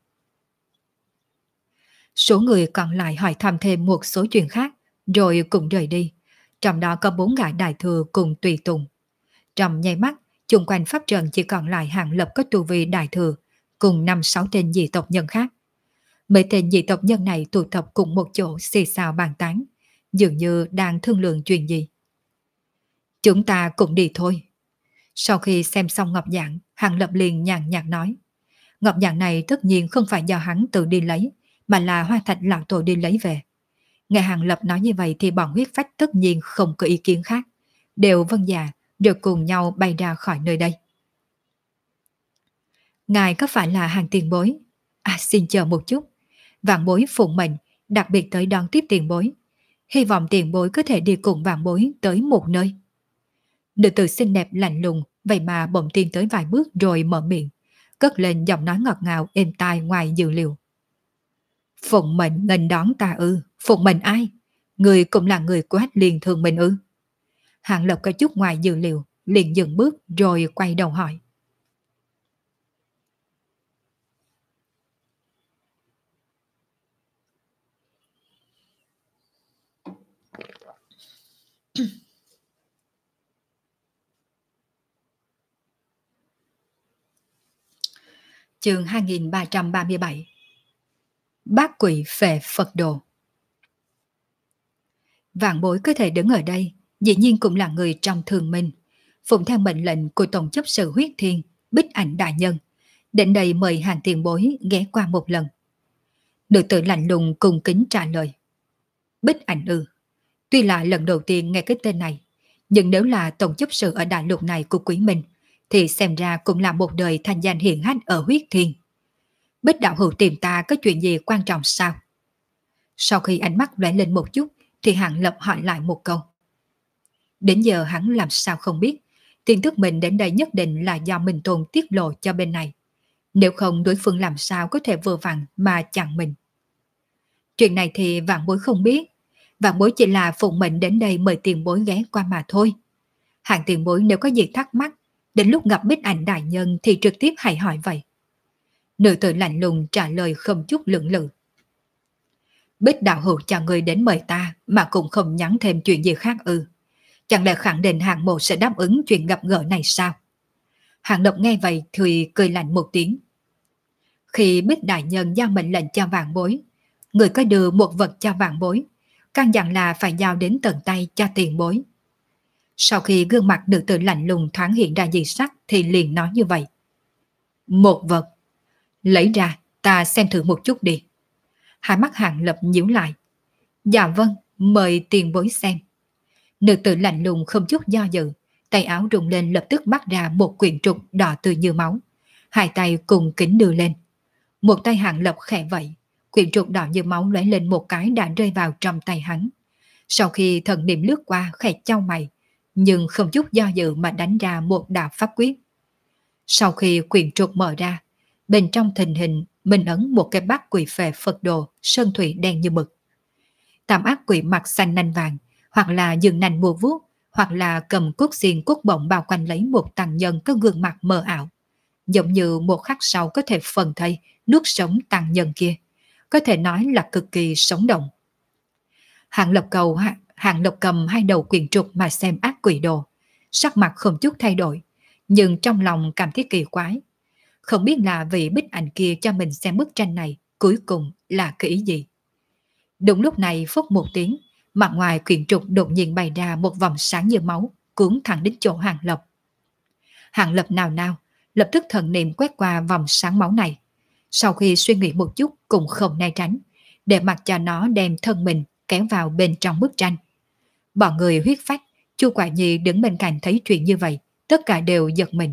Số người còn lại hỏi thăm thêm một số chuyện khác, rồi cùng rời đi. Trong đó có 4 gã đại thừa cùng tùy tùng. Trong nháy mắt, chung quanh pháp trận chỉ còn lại Hàng Lập có tu vi đại thừa, cùng 5-6 tên dị tộc nhân khác. Mấy tên dị tộc nhân này tụ tập cùng một chỗ xì xào bàn tán, dường như đang thương lượng chuyện gì. Chúng ta cũng đi thôi. Sau khi xem xong ngọc dạng, Hàng Lập liền nhàn nhạt nói. Ngọc dạng này tất nhiên không phải do hắn tự đi lấy, mà là Hoa Thạch lão tổ đi lấy về. Nghe Hàng Lập nói như vậy thì bọn huyết phách tất nhiên không có ý kiến khác, đều vâng dạ, rồi cùng nhau bay ra khỏi nơi đây. Ngài có phải là Hàng tiền bối? À, xin chờ một chút. Vạn bối phụng mệnh, đặc biệt tới đón tiếp tiền bối. Hy vọng tiền bối có thể đi cùng vạn bối tới một nơi. Nữ tử xinh đẹp lạnh lùng, vậy mà bỗng tiên tới vài bước rồi mở miệng. cất lên giọng nói ngọt ngào êm tai ngoài dự liệu. Phụng mệnh nghênh đón ta ư? Phụng mệnh ai? Người cũng là người của Hách Liên Thường Minh ư? Hạng Lập có chút ngoài dự liệu, liền dừng bước rồi quay đầu hỏi. Chương 2337. Bát quỷ phệ Phật đồ. Vạn Bối có thể đứng ở đây, dĩ nhiên cũng là người trong Thường Minh, phụng theo mệnh lệnh của tổng chấp sự Huyết Thiên, Bích Ảnh đại nhân, đến đây mời hàng tiền bối ghé qua một lần. Nữ tử lạnh lùng cung kính trả lời. Bích Ảnh ư? Tuy là lần đầu tiên nghe cái tên này, nhưng nếu là tổng chấp sự ở đại lục này của Quý Minh, thì xem ra cũng là một đời thanh danh hiển hách ở Huyết Thiên. Bích đạo hữu tìm ta có chuyện gì quan trọng sao? Sau khi ánh mắt lóe lên một chút, thì Hạng Lập hỏi lại một câu. Đến giờ hắn làm sao không biết, tin tức mình đến đây nhất định là do Minh Tôn tiết lộ cho bên này. Nếu không đối phương làm sao có thể vừa vặn mà chặn mình. Chuyện này thì vạn bối không biết. Vạn bối chỉ là phụng mệnh đến đây mời tiền bối ghé qua mà thôi. Hạng tiền bối nếu có gì thắc mắc, đến lúc gặp Bích Ảnh đại nhân thì trực tiếp hãy hỏi vậy. Nữ tử lạnh lùng trả lời không chút lưỡng lự. Bích đạo hữu cho người đến mời ta mà cũng không nhắn thêm chuyện gì khác ư? Chẳng lẽ khẳng định Hạng mộ sẽ đáp ứng chuyện gặp gỡ này sao? Hạng Lập nghe vậy thì cười lạnh một tiếng. Khi Bích đại nhân giao mệnh lệnh cho vạn bối, người có đưa một vật cho vạn bối, căn dặn là phải giao đến tận tay cho tiền bối. Sau khi gương mặt nữ tử lạnh lùng thoáng hiện ra dị sắc thì liền nói như vậy. Một vật. Lấy ra, ta xem thử một chút đi. Hai mắt Hạng Lập nhíu lại. Dạ vâng, mời tiền bối xem. Nữ tử lạnh lùng không chút do dự, tay áo rung lên lập tức bắt ra một quyển trục đỏ tươi như máu. Hai tay cùng kính đưa lên. Một tay Hạng Lập khẽ vậy, quyển trục đỏ như máu lóe lên một cái đã rơi vào trong tay hắn. Sau khi thần niệm lướt qua khẽ chau mày, nhưng không chút do dự mà đánh ra một đạo pháp quyết. Sau khi quyển trục mở ra, bên trong thình hình minh ấn một cái bát quỷ phệ Phật đồ sơn thủy đen như mực. Tam ác quỷ mặt xanh nanh vàng, hoặc là dừng nành mùa vuốt, hoặc là cầm cốt xiên cốt bổng bao quanh lấy một tăng nhân có gương mặt mờ ảo, giống như một khắc sau có thể phần thây nuốt sống tăng nhân kia, có thể nói là cực kỳ sống động. Hạng Lộc cầm hai đầu quyển trục mà xem ác quỷ đồ, sắc mặt không chút thay đổi, nhưng trong lòng cảm thấy kỳ quái. Không biết là vị Bích Ảnh kia cho mình xem bức tranh này cuối cùng là cái ý gì. Đúng lúc này phốc một tiếng, mặt ngoài quyển trục đột nhiên bày ra một vòng sáng như máu, cuốn thẳng đến chỗ Hạng Lập. Hạng Lập nào nào, lập tức thần niệm quét qua vòng sáng máu này. Sau khi suy nghĩ một chút cũng không né tránh, để mặc cho nó đem thân mình kéo vào bên trong bức tranh. Bọn người huyết phách, Chu Quả Nhi đứng bên cạnh thấy chuyện như vậy, tất cả đều giật mình.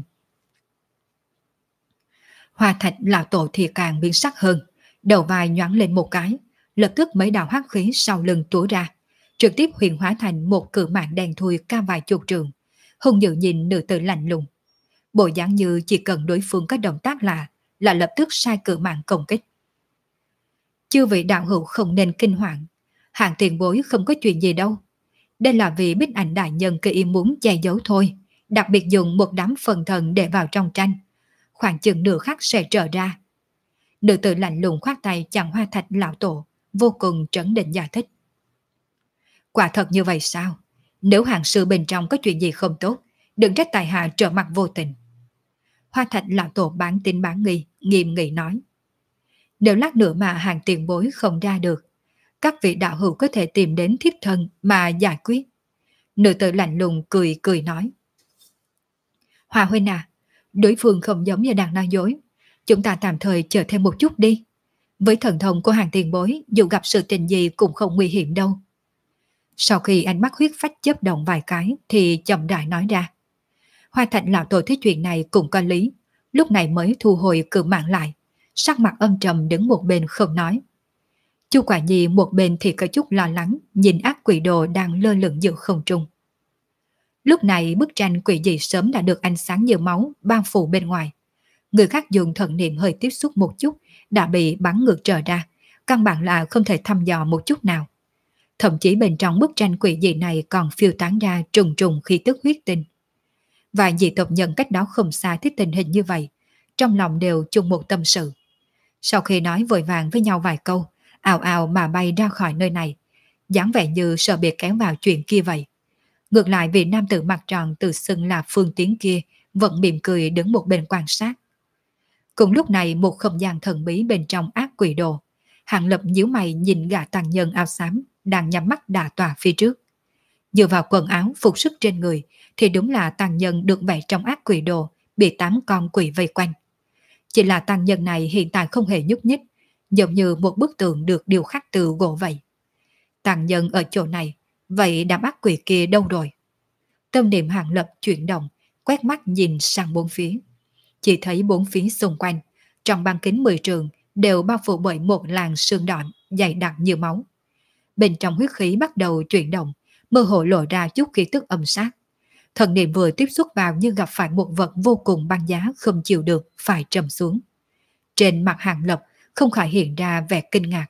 Hoa Thạch lão tổ thì càng biến sắc hơn, đầu vai nhoáng lên một cái, lập tức mấy đạo hắc khí sau lưng túa ra, trực tiếp huyền hóa thành một cự mạng đen thui cao vài chục trường, hung dữ nhìn nữ tử lạnh lùng. Bộ dáng như chỉ cần đối phương có động tác là lập tức sai cự mạng công kích. Chư vị đạo hữu không nên kinh hoàng, Hạng tiền bối không có chuyện gì đâu. Đây là vì Bích Ảnh đại nhân cơ ý muốn che giấu thôi, đặc biệt dùng một đám phần thần để vào trong tranh. Khoảng chừng nửa khắc sẽ trở ra. Nữ tử lạnh lùng khoát tay chặn Hoa Thạch lão tổ, vô cùng trấn định giải thích. Quả thật như vậy sao? Nếu Hạng sư bên trong có chuyện gì không tốt, đừng trách tài hạ trở mặt vô tình. Hoa Thạch lão tổ bán tín bán nghi, nghiêm nghị nói. Nếu lát nữa mà Hạng tiền bối không ra được, các vị đạo hữu có thể tìm đến thiếp thân mà giải quyết. Nữ tử lạnh lùng cười cười nói. Hoa huynh à, đối phương không giống như đang nói dối. Chúng ta tạm thời chờ thêm một chút đi. Với thần thông của Hạng tiền bối, dù gặp sự tình gì cũng không nguy hiểm đâu. Sau khi ánh mắt huyết phách chớp động vài cái thì chậm rãi nói ra. Hoa Thạch lão tổ thấy chuyện này cũng có lý, lúc này mới thu hồi cự mạng lại, sắc mặt âm trầm đứng một bên không nói. Chu Quả Nhi một bên thì có chút lo lắng nhìn ác quỷ đồ đang lơ lửng giữa không trung. Lúc này bức tranh quỷ dị sớm đã được ánh sáng như máu bao phủ bên ngoài. Người khác dùng thần niệm hơi tiếp xúc một chút đã bị bắn ngược trở ra, căn bản là không thể thăm dò một chút nào. Thậm chí bên trong bức tranh quỷ dị này còn phiêu tán ra trùng trùng khí tức huyết tinh. Vài dị tộc nhân cách đó không xa thấy tình hình như vậy, trong lòng đều chung một tâm sự. Sau khi nói vội vàng với nhau vài câu, ào ào mà bay ra khỏi nơi này, dáng vẻ như sợ bị kéo vào chuyện kia vậy. Ngược lại vị nam tử mặt tròn tự xưng là Phương Tiến kia vẫn mỉm cười đứng một bên quan sát. Cùng lúc này một không gian thần bí bên trong ác quỷ đồ, Hàng Lập nhíu mày nhìn gã tăng nhân áo xám đang nhắm mắt đà tòa phía trước. Dựa vào quần áo phục sức trên người thì đúng là tăng nhân được vẽ trong ác quỷ đồ, bị 8 con quỷ vây quanh. Chỉ là tăng nhân này hiện tại không hề nhúc nhích, giống như một bức tượng được điêu khắc từ gỗ vậy. Tăng nhân ở chỗ này, vậy đám ác quỷ kia đâu rồi? Tâm niệm Hàng Lập chuyển động, quét mắt nhìn sang bốn phía. Chỉ thấy bốn phía xung quanh, trong băng kính 10 trường đều bao phủ bởi một làn sương đỏ dày đặc như máu. Bên trong huyết khí bắt đầu chuyển động, mơ hồ lộ ra chút khí tức âm sát. Thần niệm vừa tiếp xúc vào như gặp phải một vật vô cùng băng giá không chịu được phải trầm xuống. Trên mặt Hàng Lập không khỏi hiện ra vẻ kinh ngạc.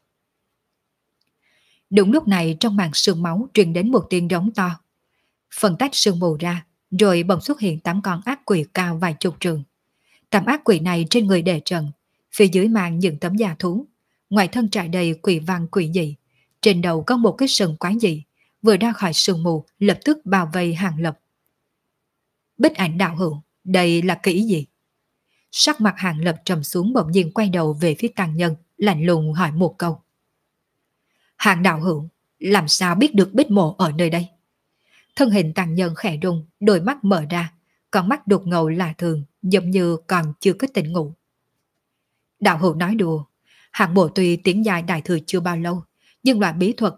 Đúng lúc này trong màn sương máu truyền đến một tiếng rống to. Phân tách sương mù ra, rồi bỗng xuất hiện 8 con ác quỷ cao vài chục trường. 8 ác quỷ này trên người đề trần, phía dưới mang những tấm da thú, ngoài thân trải đầy quỷ văn quỷ dị, trên đầu có một cái sừng quái dị, vừa ra khỏi sương mù lập tức bao vây Hàng Lập. Bích Ảnh đạo hữu, đây là kỹ gì? Sắc mặt Hàng Lập trầm xuống bỗng nhiên quay đầu về phía tăng nhân, lạnh lùng hỏi một câu. Hàng đạo hữu, làm sao biết được bích mộ ở nơi đây? Thân hình tăng nhân khẽ rung, đôi mắt mở ra, con mắt đục ngầu lạ thường, giống như còn chưa có tỉnh ngủ. Đạo hữu nói đùa, hạng bộ tuy tiến dài đại thừa chưa bao lâu, nhưng loại bí thuật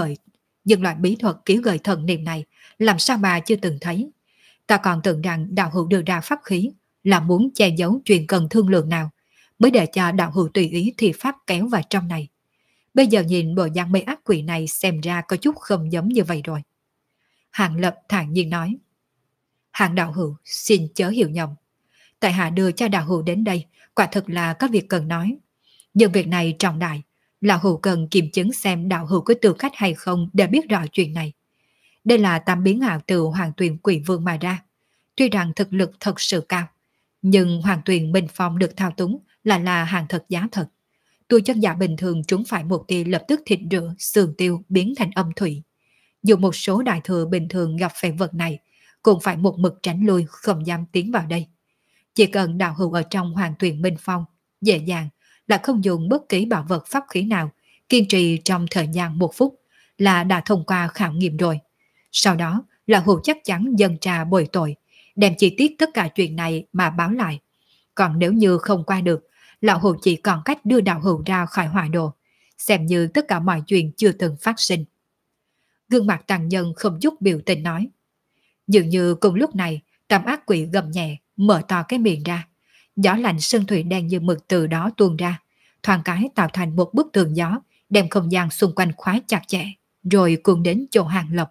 ký gợi thần niệm này làm sao mà chưa từng thấy. Ta còn tưởng rằng đạo hữu đưa ra pháp khí là muốn che giấu chuyện cần thương lượng nào, mới để cho đạo hữu tùy ý thì pháp kéo vào trong này. Bây giờ nhìn bộ dạng mấy ác quỷ này xem ra có chút không giống như vậy rồi. Hàng Lập thản nhiên nói. Hàng đạo hữu xin chớ hiểu nhầm. Tại hạ đưa cho đạo hữu đến đây quả thực là có việc cần nói. Nhưng việc này trọng đại, lão hữu cần kiểm chứng xem đạo hữu có tư cách hay không để biết rõ chuyện này. Đây là tam biến ảo từ Hoàng Tuyền Quỷ Vương mà ra. Tuy rằng thực lực thật sự cao, nhưng Hoàng Tuyền Minh Phong được thao túng là hàng thật giá thật. Tu chân giả bình thường trúng phải một tia lập tức thịt rửa, sườn tiêu biến thành âm thủy. Dù một số đại thừa bình thường gặp phải vật này, cũng phải một mực tránh lui không dám tiến vào đây. Chỉ cần đạo hữu ở trong Hoàng Tuyền Minh Phong, dễ dàng là không dùng bất kỳ bảo vật pháp khí nào, kiên trì trong thời gian 1 phút là đã thông qua khảo nghiệm rồi. Sau đó là hữu chắc chắn dâng trà bồi tội, đem chi tiết tất cả chuyện này mà báo lại. Còn nếu như không qua được, lão hữu chỉ còn cách đưa đạo hữu ra khỏi hỏa đồ, xem như tất cả mọi chuyện chưa từng phát sinh. Gương mặt tăng nhân không chút biểu tình nói. Dường như cùng lúc này, tam ác quỷ gầm nhẹ, mở to cái miệng ra. Gió lạnh sơn thủy đen như mực từ đó tuôn ra, thoáng cái tạo thành một bức tường gió, đem không gian xung quanh khóa chặt chẽ, rồi cuốn đến chỗ Hàng Lập.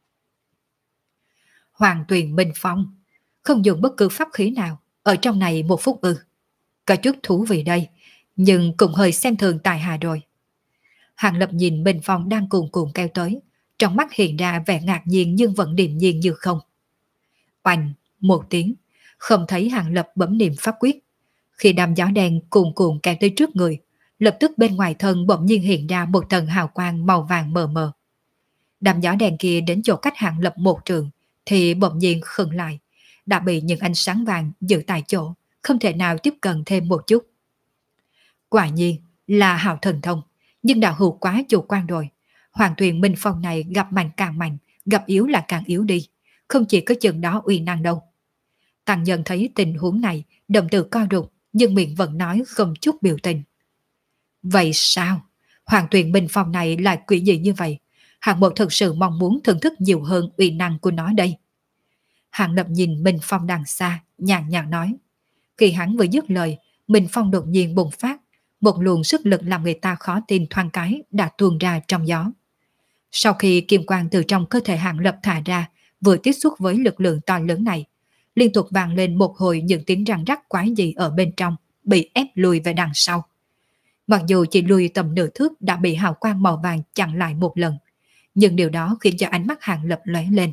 Hoàng Tuyền Minh Phong, không dùng bất cứ pháp khí nào, ở trong này 1 phút ư. Có chút thú vị đây, nhưng cũng hơi xem thường tài hạ rồi. Hàng Lập nhìn Minh Phong đang cuồn cuộn kêu tới, trong mắt hiện ra vẻ ngạc nhiên nhưng vẫn điềm nhiên như không. Oanh, một tiếng, không thấy Hàng Lập bấm niệm pháp quyết. Khi đám gió đen cuồn cuộn kéo tới trước người, lập tức bên ngoài thân bỗng nhiên hiện ra một tầng hào quang màu vàng mờ mờ. Đám gió đen kia đến chỗ cách Hàng Lập 1 trường thì bỗng nhiên khựng lại, đã bị những ánh sáng vàng giữ tại chỗ, không thể nào tiếp cận thêm một chút. Quả nhiên là hào thần thông, nhưng đạo hữu quá chủ quan rồi. Hoàng Tuyền Minh Phong này gặp mạnh càng mạnh, gặp yếu là càng yếu đi, không chỉ có chừng đó uy năng đâu. Tăng nhân thấy tình huống này, đồng tử co rụt, nhưng miệng vẫn nói không chút biểu tình. Vậy sao? Hoàng Tuyền Minh Phong này lại quỷ dị như vậy? Hạng Mộ thực sự mong muốn thưởng thức nhiều hơn uy năng của nó đây. Hạng Lập nhìn Minh Phong đằng xa, nhàn nhạt nói. Khi hắn vừa dứt lời, Minh Phong đột nhiên bùng phát, một luồng sức lực làm người ta khó tin thoáng cái đã tuôn ra trong gió. Sau khi kim quang từ trong cơ thể Hạng Lập thả ra, vừa tiếp xúc với lực lượng to lớn này, liên tục vang lên một hồi những tiếng răng rắc quái dị ở bên trong, bị ép lùi về đằng sau. Mặc dù chỉ lùi tầm nửa thước đã bị hào quang màu vàng chặn lại một lần, nhưng điều đó khiến cho ánh mắt Hàng Lập lóe lên.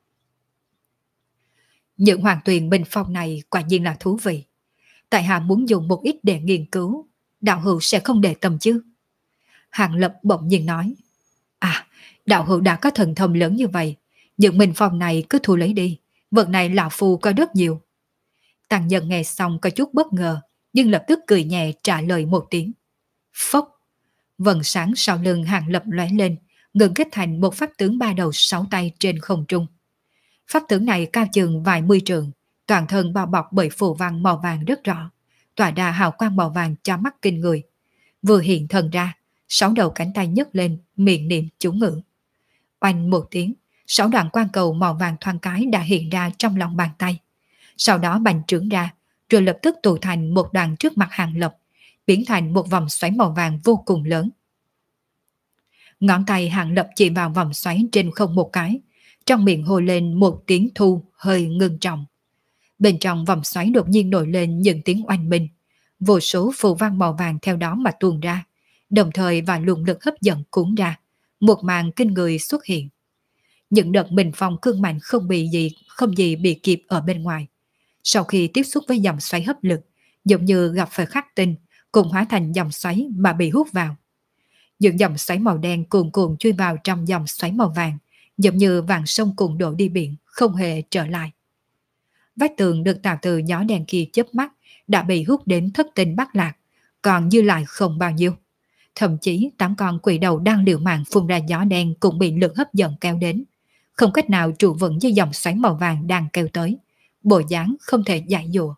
Những hoàng tuyền bình phong này quả nhiên là thú vị. Tại hạ muốn dùng một ít để nghiên cứu, đạo hữu sẽ không để tâm chứ? Hàng Lập bỗng nhiên nói. À, đạo hữu đã có thần thông lớn như vậy, những bình phong này cứ thu lấy đi, vật này lão phu có rất nhiều. Tăng nhân nghe xong có chút bất ngờ, nhưng lập tức cười nhẹ trả lời một tiếng. Phốc! Vầng sáng sau lưng Hàng Lập lóe lên, ngừng kết thành một pháp tướng ba đầu sáu tay trên không trung. Pháp tướng này cao chừng vài mươi trượng, toàn thân bao bọc bởi phù văn màu vàng rất rõ, tỏa ra hào quang màu vàng cho mắt kinh người. Vừa hiện thân ra, sáu đầu cánh tay nhấc lên, miệng niệm chú ngữ. Oanh một tiếng, sáu đoạn quang cầu màu vàng thoáng cái đã hiện ra trong lòng bàn tay. Sau đó bành trướng ra, rồi lập tức tụ thành một đoàn trước mặt Hàng Lập, biến thành một vòng xoáy màu vàng vô cùng lớn. Ngón tay Hàng Lập chỉ vào vòng xoáy trên không một cái, trong miệng hô lên một tiếng thu hơi ngưng trọng. Bên trong vòng xoáy đột nhiên nổi lên những tiếng oanh minh, vô số phù văn màu vàng theo đó mà tuôn ra, đồng thời và luồng lực hấp dẫn cuốn ra, một màn kinh người xuất hiện. Những đợt bình phong cương mạnh không gì bị kịp ở bên ngoài. Sau khi tiếp xúc với dòng xoáy hấp lực, giống như gặp phải khắc tinh, cùng hóa thành dòng xoáy mà bị hút vào. Những dòng xoáy màu đen cuồn cuộn chui vào trong dòng xoáy màu vàng, giống như vàng sông cuồn đổ đi biển, không hề trở lại. Vách tường được tạo từ gió đen kia chớp mắt đã bị hút đến thất tinh bát lạc, còn dư lại không bao nhiêu. Thậm chí 8 con quỷ đầu đang liều mạng phun ra gió đen cũng bị lực hấp dẫn kéo đến, không cách nào trụ vững với dòng xoáy màu vàng đang kéo tới, bộ dáng không thể giải dụa.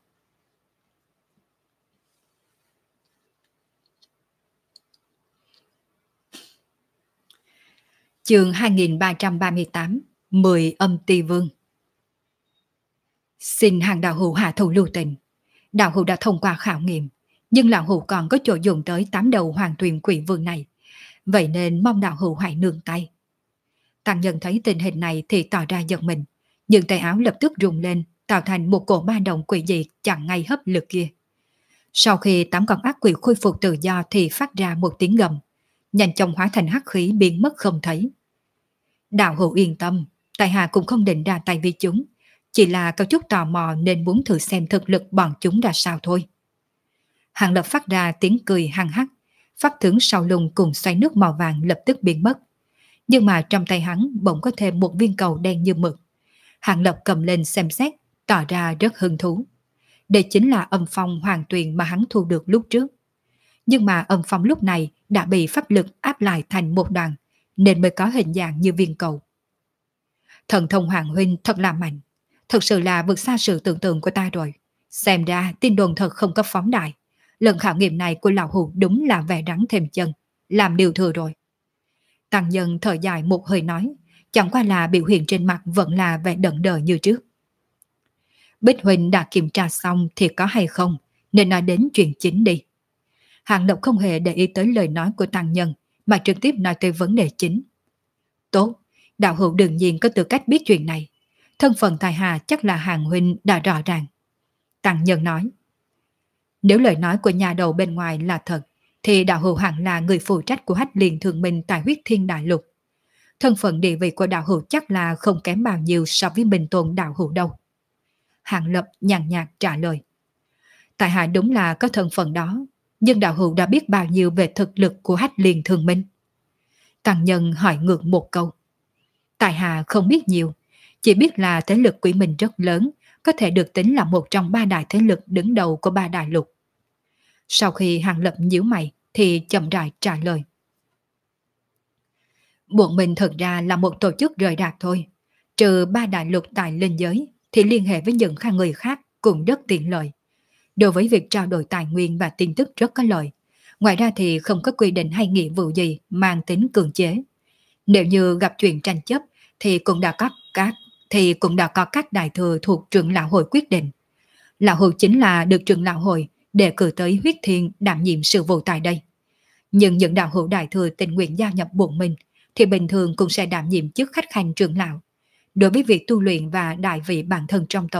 Chương 2338, 10 âm ti vương. Xin Hàng đạo hữu hạ thủ lưu tình. Đạo hữu đã thông qua khảo nghiệm, nhưng lão hữu còn có chỗ dùng tới 8 đầu hoàng tuyền quỷ vương này, vậy nên mong đạo hữu hãy nương tay. Tăng nhân thấy tình hình này thì tỏ ra giật mình, nhưng tay áo lập tức rung lên, tạo thành một cổ ba động quỷ dị chặn ngay hấp lực kia. Sau khi 8 con ác quỷ khôi phục tự do thì phát ra một tiếng gầm, nhanh chóng hóa thành hắc khí biến mất không thấy. Đạo hữu yên tâm, tại hạ cũng không định ra tay với chúng, chỉ là có chút tò mò nên muốn thử xem thực lực bọn chúng ra sao thôi. Hàng Lập phát ra tiếng cười hăng hắc, pháp tướng sau lưng cùng xoay nước màu vàng lập tức biến mất. Nhưng mà trong tay hắn bỗng có thêm một viên cầu đen như mực. Hàng Lập cầm lên xem xét, tỏ ra rất hứng thú. Đây chính là âm phong hoàng tuyền mà hắn thu được lúc trước. Nhưng mà âm phong lúc này đã bị pháp lực áp lại thành một đoàn, nên mới có hình dạng như viên cầu. Thần thông Hoàng huynh thật là mạnh, thật sự là vượt xa sự tưởng tượng của ta rồi. Xem ra tin đồn thật không có phóng đại. Lần khảo nghiệm này của lão hủ đúng là vẽ rắn thêm chân, làm điều thừa rồi. Tăng nhân thở dài một hơi nói, chẳng qua là biểu hiện trên mặt vẫn là vẻ đận đờ như trước. Bích huynh đã kiểm tra xong thì có hay không, nên nói đến chuyện chính đi. Hàng Lập không hề để ý tới lời nói của tăng nhân, mà trực tiếp nói tới vấn đề chính. Tốt, đạo hữu đương nhiên có tư cách biết chuyện này. Thân phận tài hạ chắc là Hàng huynh đã rõ ràng. Tăng nhân nói. Nếu lời nói của nhà đầu bên ngoài là thật, thì đạo hữu hẳn là người phụ trách của Hách Liên Thường Minh tại Huyết Thiên Đại Lục. Thân phận địa vị của đạo hữu chắc là không kém bao nhiêu so với Bình Tôn đạo hữu đâu. Hàng Lập nhàn nhạt trả lời. Tại hạ đúng là có thân phận đó, nhưng đạo hữu đã biết bao nhiêu về thực lực của Hách Liên Thường Minh? Tăng nhân hỏi ngược một câu. Tại hạ không biết nhiều, chỉ biết là thế lực Quỷ Minh rất lớn, có thể được tính là một trong 3 đại thế lực đứng đầu của 3 đại lục. Sau khi Hàng Lập nhíu mày thì chậm rãi trả lời. Bọn mình thật ra là một tổ chức rời rạc thôi, trừ 3 đại lục tại linh giới thì liên hệ với những người khác cũng rất tiện lợi. Đối với việc trao đổi tài nguyên và tin tức rất có lợi. Ngoài ra thì không có quy định hay nghĩa vụ gì mang tính cưỡng chế. Nếu như gặp chuyện tranh chấp thì cũng đã có các đại thừa thuộc trưởng lão hội quyết định. Lão hội chính là được trưởng lão hội đề cử tới Huyết Thiên đảm nhiệm sự vụ tại đây. Nhưng những đạo hữu đại thừa tình nguyện gia nhập bọn mình thì bình thường cũng sẽ đảm nhiệm chức khách khanh trưởng lão. Đối với việc tu luyện và đại vị bản thân trong tộc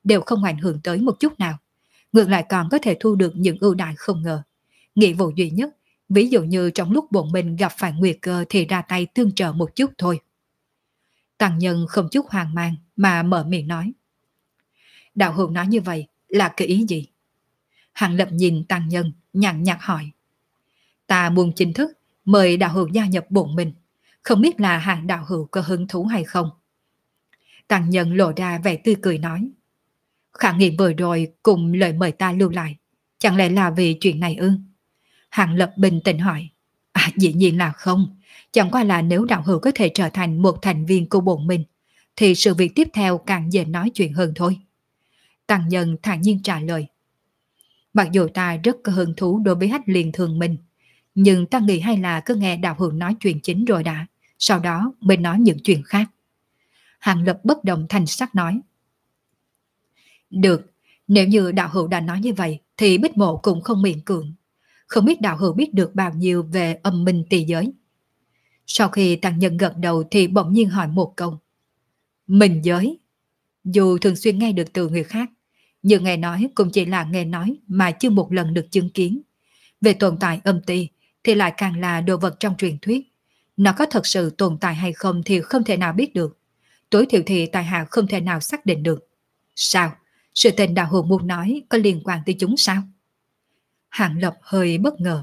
đều không ảnh hưởng tới một chút nào. Ngược lại còn có thể thu được những ưu đãi không ngờ. Nghĩa vụ duy nhất, ví dụ như trong lúc bọn mình gặp phải nguy cơ thì ra tay tương trợ một chút thôi. Tăng nhân không chút hoang mang mà mở miệng nói. Đạo hữu nói như vậy là cái ý gì? Hàng Lập nhìn tăng nhân, nhàn nhạt hỏi. Ta muốn chính thức mời đạo hữu gia nhập bọn mình, không biết là hàng đạo hữu có hứng thú hay không? Tăng nhân lộ ra vẻ tươi cười nói. Khả nghị vừa rồi cùng lời mời ta lưu lại, chẳng lẽ là vì chuyện này ư? Hàng Lập bình tĩnh hỏi. Dĩ nhiên là không, chẳng qua là nếu đạo hữu có thể trở thành một thành viên của bọn mình, thì sự việc tiếp theo càng dễ nói chuyện hơn thôi. Tăng nhân thản nhiên trả lời. Mặc dù ta rất có hứng thú đối với Hách Liên Thường Minh, nhưng ta nghĩ hay là cứ nghe đạo hữu nói chuyện chính rồi đã, sau đó mới nói những chuyện khác. Hàng Lập bất động thanh sắc nói. Được, nếu như đạo hữu đã nói như vậy thì Bích Mộ cũng không miễn cưỡng. Không biết đạo hữu biết được bao nhiêu về âm minh tỳ giới? Sau khi tăng nhân gật đầu thì bỗng nhiên hỏi một câu. Minh giới? Dù thường xuyên nghe được từ người khác, nhưng nghe nói cũng chỉ là nghe nói mà chưa một lần được chứng kiến. Về tồn tại âm ti thì lại càng là đồ vật trong truyền thuyết. Nó có thật sự tồn tại hay không thì không thể nào biết được. Tối thiểu thì tại hạ không thể nào xác định được. Sao? Sự tình đạo hữu muốn nói có liên quan tới chúng sao? Hạng Lập hơi bất ngờ.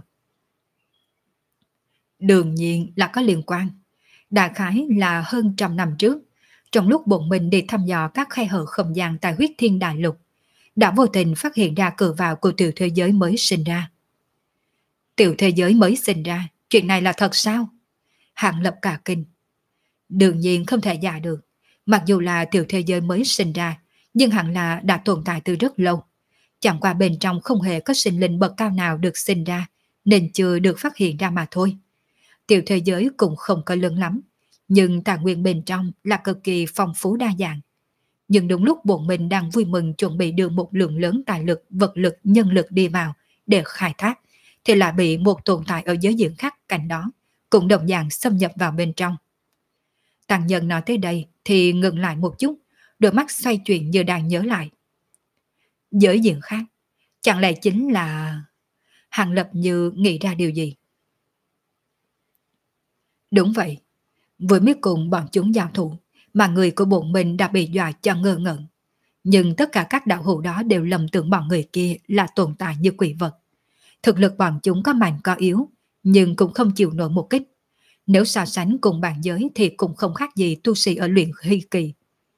Đương nhiên là có liên quan. Đại khái là hơn 100 năm trước, trong lúc bọn mình đi thăm dò các khe hở không gian tại huyết thiên đại lục, đã vô tình phát hiện ra cửa vào của tiểu thế giới mới sinh ra. Tiểu thế giới mới sinh ra, chuyện này là thật sao? Hạng Lập cả kinh. Đương nhiên không thể giả được. Mặc dù là tiểu thế giới mới sinh ra, nhưng hẳn là đã tồn tại từ rất lâu. Chẳng qua bên trong không hề có sinh linh bậc cao nào được sinh ra, nên chưa được phát hiện ra mà thôi. Tiểu thế giới cũng không có lớn lắm, nhưng tài nguyên bên trong là cực kỳ phong phú đa dạng. Nhưng đúng lúc bọn mình đang vui mừng chuẩn bị đưa một lượng lớn tài lực, vật lực, nhân lực đi vào để khai thác, thì lại bị một tồn tại ở giới diện khác cạnh đó, cũng đồng dạng xâm nhập vào bên trong. Tăng nhân nói tới đây thì ngừng lại một chút, đôi mắt xoay chuyển như đang nhớ lại. Giới diện khác, chẳng lẽ chính là... Hàng Lập như nghĩ ra điều gì. Đúng vậy, vừa mới cùng bọn chúng giao thủ, mà người của bọn mình đã bị dọa cho ngơ ngẩn. Nhưng tất cả các đạo hữu đó đều lầm tưởng bọn người kia là tồn tại như quỷ vật. Thực lực bọn chúng có mạnh có yếu, nhưng cũng không chịu nổi một kích. Nếu so sánh cùng bản giới thì cũng không khác gì tu sĩ ở luyện khí kỳ.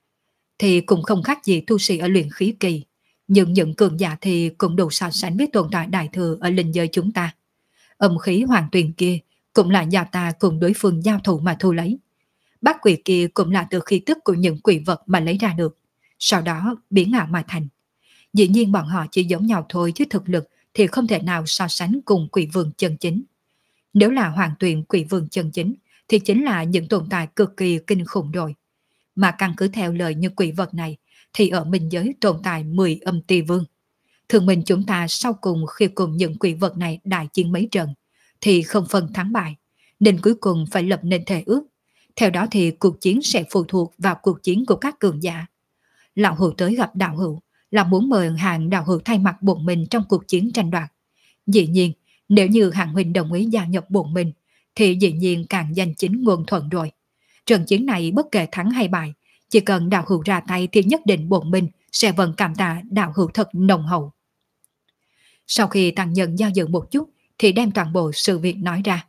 Nhưng những cường giả thì cũng đủ so sánh với tồn tại đại thừa ở linh giới chúng ta. Âm khí hoàng tuyền kia cũng là do ta cùng đối phương giao thủ mà thu lấy. Bát quỷ kia cũng là từ khí tức của những quỷ vật mà lấy ra được, sau đó biến ảo mà thành. Dĩ nhiên bọn họ chỉ giống nhau thôi chứ thực lực thì không thể nào so sánh cùng quỷ vương chân chính. Nếu là hoàng tuyền quỷ vương chân chính thì chính là những tồn tại cực kỳ kinh khủng rồi. Mà căn cứ theo lời như quỷ vật này thì ở minh giới tồn tại 10 âm ti vương. Thường mình chúng ta sau cùng khi cùng những quỷ vật này đại chiến mấy trận thì không phân thắng bại, nên cuối cùng phải lập nên thề ước. Theo đó thì cuộc chiến sẽ phụ thuộc vào cuộc chiến của các cường giả. Lão hữu tới gặp đạo hữu là muốn mời Hạng đạo hữu thay mặt bọn mình trong cuộc chiến tranh đoạt. Dĩ nhiên, nếu như Hạng huynh đồng ý gia nhập bọn mình thì dĩ nhiên càng danh chính ngôn thuận rồi. Trận chiến này bất kể thắng hay bại, chỉ cần đạo hữu ra tay thì nhất định bọn mình sẽ vẫn cảm tạ đạo hữu thật nồng hậu. Sau khi tăng nhân do dự một chút thì đem toàn bộ sự việc nói ra.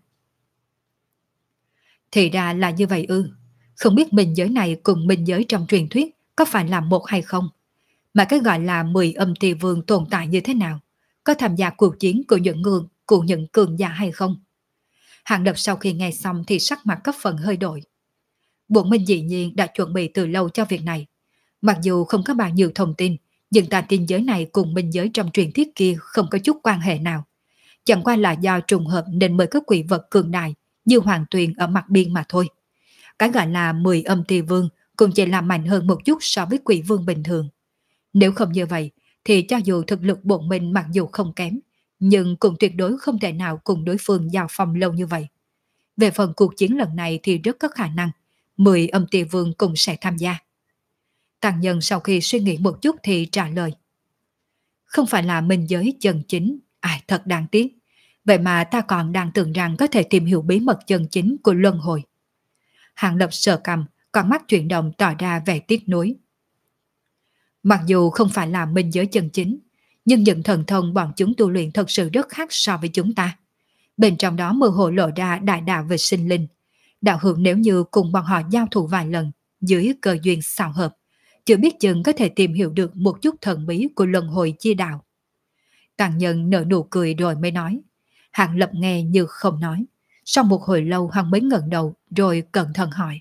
Thì ra là như vậy ư. Không biết minh giới này cùng minh giới trong truyền thuyết có phải là một hay không? Mà cái gọi là 10 âm ti vương tồn tại như thế nào? Có tham gia cuộc chiến của những cường giả hay không? Hàng Lập sau khi nghe xong thì sắc mặt có phần hơi đổi. Bọn mình dĩ nhiên đã chuẩn bị từ lâu cho việc này. Mặc dù không có bao nhiêu thông tin, nhưng ta tin giới này cùng minh giới trong truyền thuyết kia không có chút quan hệ nào. Chẳng qua là do trùng hợp nên mới có quỷ vật cường đại như hoàng tuyền ở mặt biên mà thôi. Cái gọi là 10 âm ti vương cũng chỉ là mạnh hơn một chút so với quỷ vương bình thường. Nếu không như vậy thì cho dù thực lực bọn mình mặc dù không kém, nhưng cũng tuyệt đối không thể nào cùng đối phương giao phong lâu như vậy. Về phần cuộc chiến lần này thì rất có khả năng 10 âm ti vương cũng sẽ tham gia. Tăng nhân sau khi suy nghĩ một chút thì trả lời. Không phải là minh giới chân chính, ai thật đáng tiếc. Vậy mà ta còn đang tưởng rằng có thể tìm hiểu bí mật chân chính của luân hồi. Hàng Lập sờ cằm, con mắt chuyển động tỏ ra vẻ tiếc nuối. Mặc dù không phải là minh giới chân chính, nhưng những thần thông bọn chúng tu luyện thật sự rất khác so với chúng ta. Bên trong đó mơ hồ lộ ra đại đạo về sinh linh. Đạo hữu nếu như cùng bọn họ giao thủ vài lần, dưới cơ duyên xào hợp, chưa biết chừng có thể tìm hiểu được một chút thần bí của luân hồi chi đạo. Tàng nhân nở nụ cười rồi mới nói. Hạng Lập nghe như không nói. Sau một hồi lâu hắn mới ngẩng đầu rồi cẩn thận hỏi.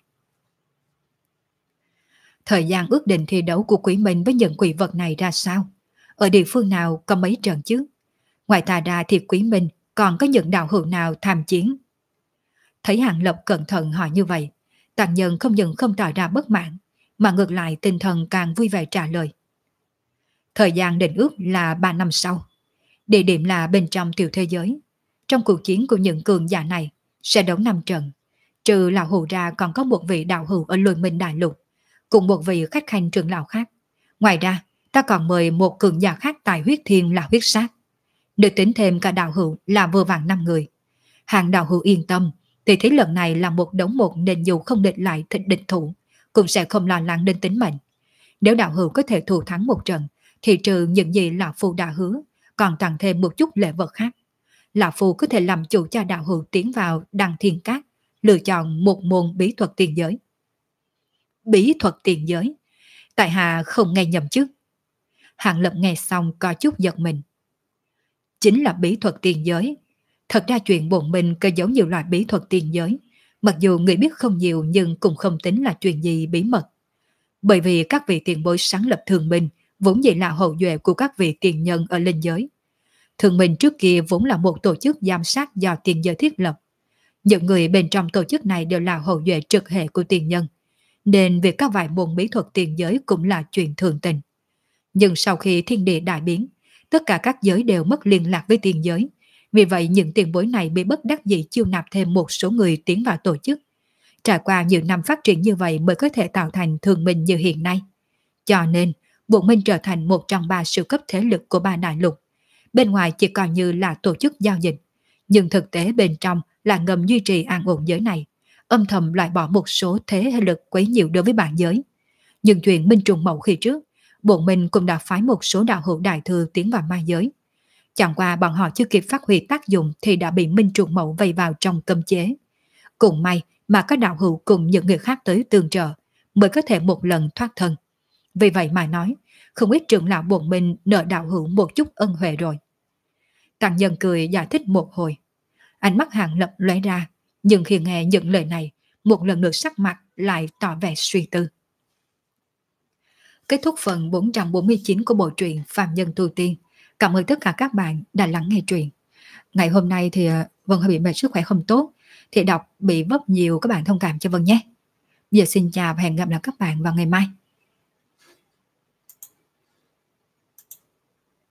Thời gian ước định thi đấu của quỷ minh với những quỷ vật này ra sao? Ở địa phương nào có mấy trận chứ? Ngoài ta ra thì quỷ minh còn có những đạo hữu nào tham chiến? Thấy Hạng Lập cẩn thận hỏi như vậy, Tàng nhân không những không tỏ ra bất mãn, mà ngược lại tinh thần càng vui vẻ trả lời. Thời gian định ước là 3 năm sau. Địa điểm là bên trong tiểu thế giới. Trong cuộc chiến của những cường giả này sẽ đấu 5 trận. Trừ lão hữu ra còn có một vị đạo hữu ở Lôi Minh Đại Lục, cùng một vị khách khanh trưởng lão khác. Ngoài ra, ta còn mời một cường giả khác tại huyết thiên là huyết sát. Được tính thêm cả đạo hữu là vừa vặn 5 người. Hàng đạo hữu yên tâm, thì thế lần này là một đống một nên dù không địch lại thịnh địch thủ, cũng sẽ không lo lắng đến tính mệnh. Nếu đạo hữu có thể thủ thắng một trận, thì trừ những gì lão phu đã hứa, còn tặng thêm một chút lễ vật khác. Lão phu có thể làm chủ cho đạo hữu tiến vào Đăng Thiên Cát, lựa chọn một môn bí thuật tiền giới. Bí thuật tiền giới? Tại hạ không nghe nhầm chứ? Hạng Lập nghe xong có chút giật mình. Chính là bí thuật tiền giới. Thật ra chuyện bổn mình có giống nhiều loại bí thuật tiền giới. Mặc dù người biết không nhiều nhưng cũng không tính là chuyện gì bí mật. Bởi vì các vị tiền bối sáng lập Thường Minh vốn dĩ là hậu duệ của các vị tiền nhân ở linh giới. Thường Minh trước kia vốn là một tổ chức giám sát do tiền giới thiết lập. Những người bên trong tổ chức này đều là hậu duệ trực hệ của tiền nhân, nên việc các vài môn bí thuật tiền giới cũng là chuyện thường tình. Nhưng sau khi thiên địa đại biến, tất cả các giới đều mất liên lạc với tiền giới. Vì vậy những tiền bối này bị bất đắc dĩ chiêu nạp thêm một số người tiến vào tổ chức. Trải qua nhiều năm phát triển như vậy mới có thể tạo thành Thường Minh như hiện nay. Cho nên, Bổn Minh trở thành một trong 3 siêu cấp thế lực của 3 đại lục. Bên ngoài chỉ coi như là tổ chức giao dịch, nhưng thực tế bên trong là ngầm duy trì an ổn giới này, âm thầm loại bỏ một số thế lực quấy nhiễu đối với bản giới. Nhưng chuyện Minh Trùng Mậu khi trước, Bổn Minh cũng đã phái một số đạo hữu đại thư tiến vào ma giới. Chẳng qua bọn họ chưa kịp phát huy tác dụng thì đã bị Minh Trùng Mậu vây vào trong cấm chế. Cũng may mà các đạo hữu cùng những người khác tới tương trợ mới có thể một lần thoát thân. Vì vậy mà nói, không ít trưởng lão Bổn Minh nợ đạo hữu một chút ân huệ rồi. Tăng nhân cười giải thích một hồi. Ánh mắt Hạng Lập lóe ra, nhưng khi nghe những lời này, một lần nữa sắc mặt lại tỏ vẻ suy tư. Kết thúc phần 449 của bộ truyện Phàm Nhân Tu Tiên. Cảm ơn tất cả các bạn đã lắng nghe truyện. Ngày hôm nay thì Vân hơi bị mệt, sức khỏe không tốt, thì đọc bị vấp nhiều, các bạn thông cảm cho Vân nhé. Giờ xin chào và hẹn gặp lại các bạn vào ngày mai.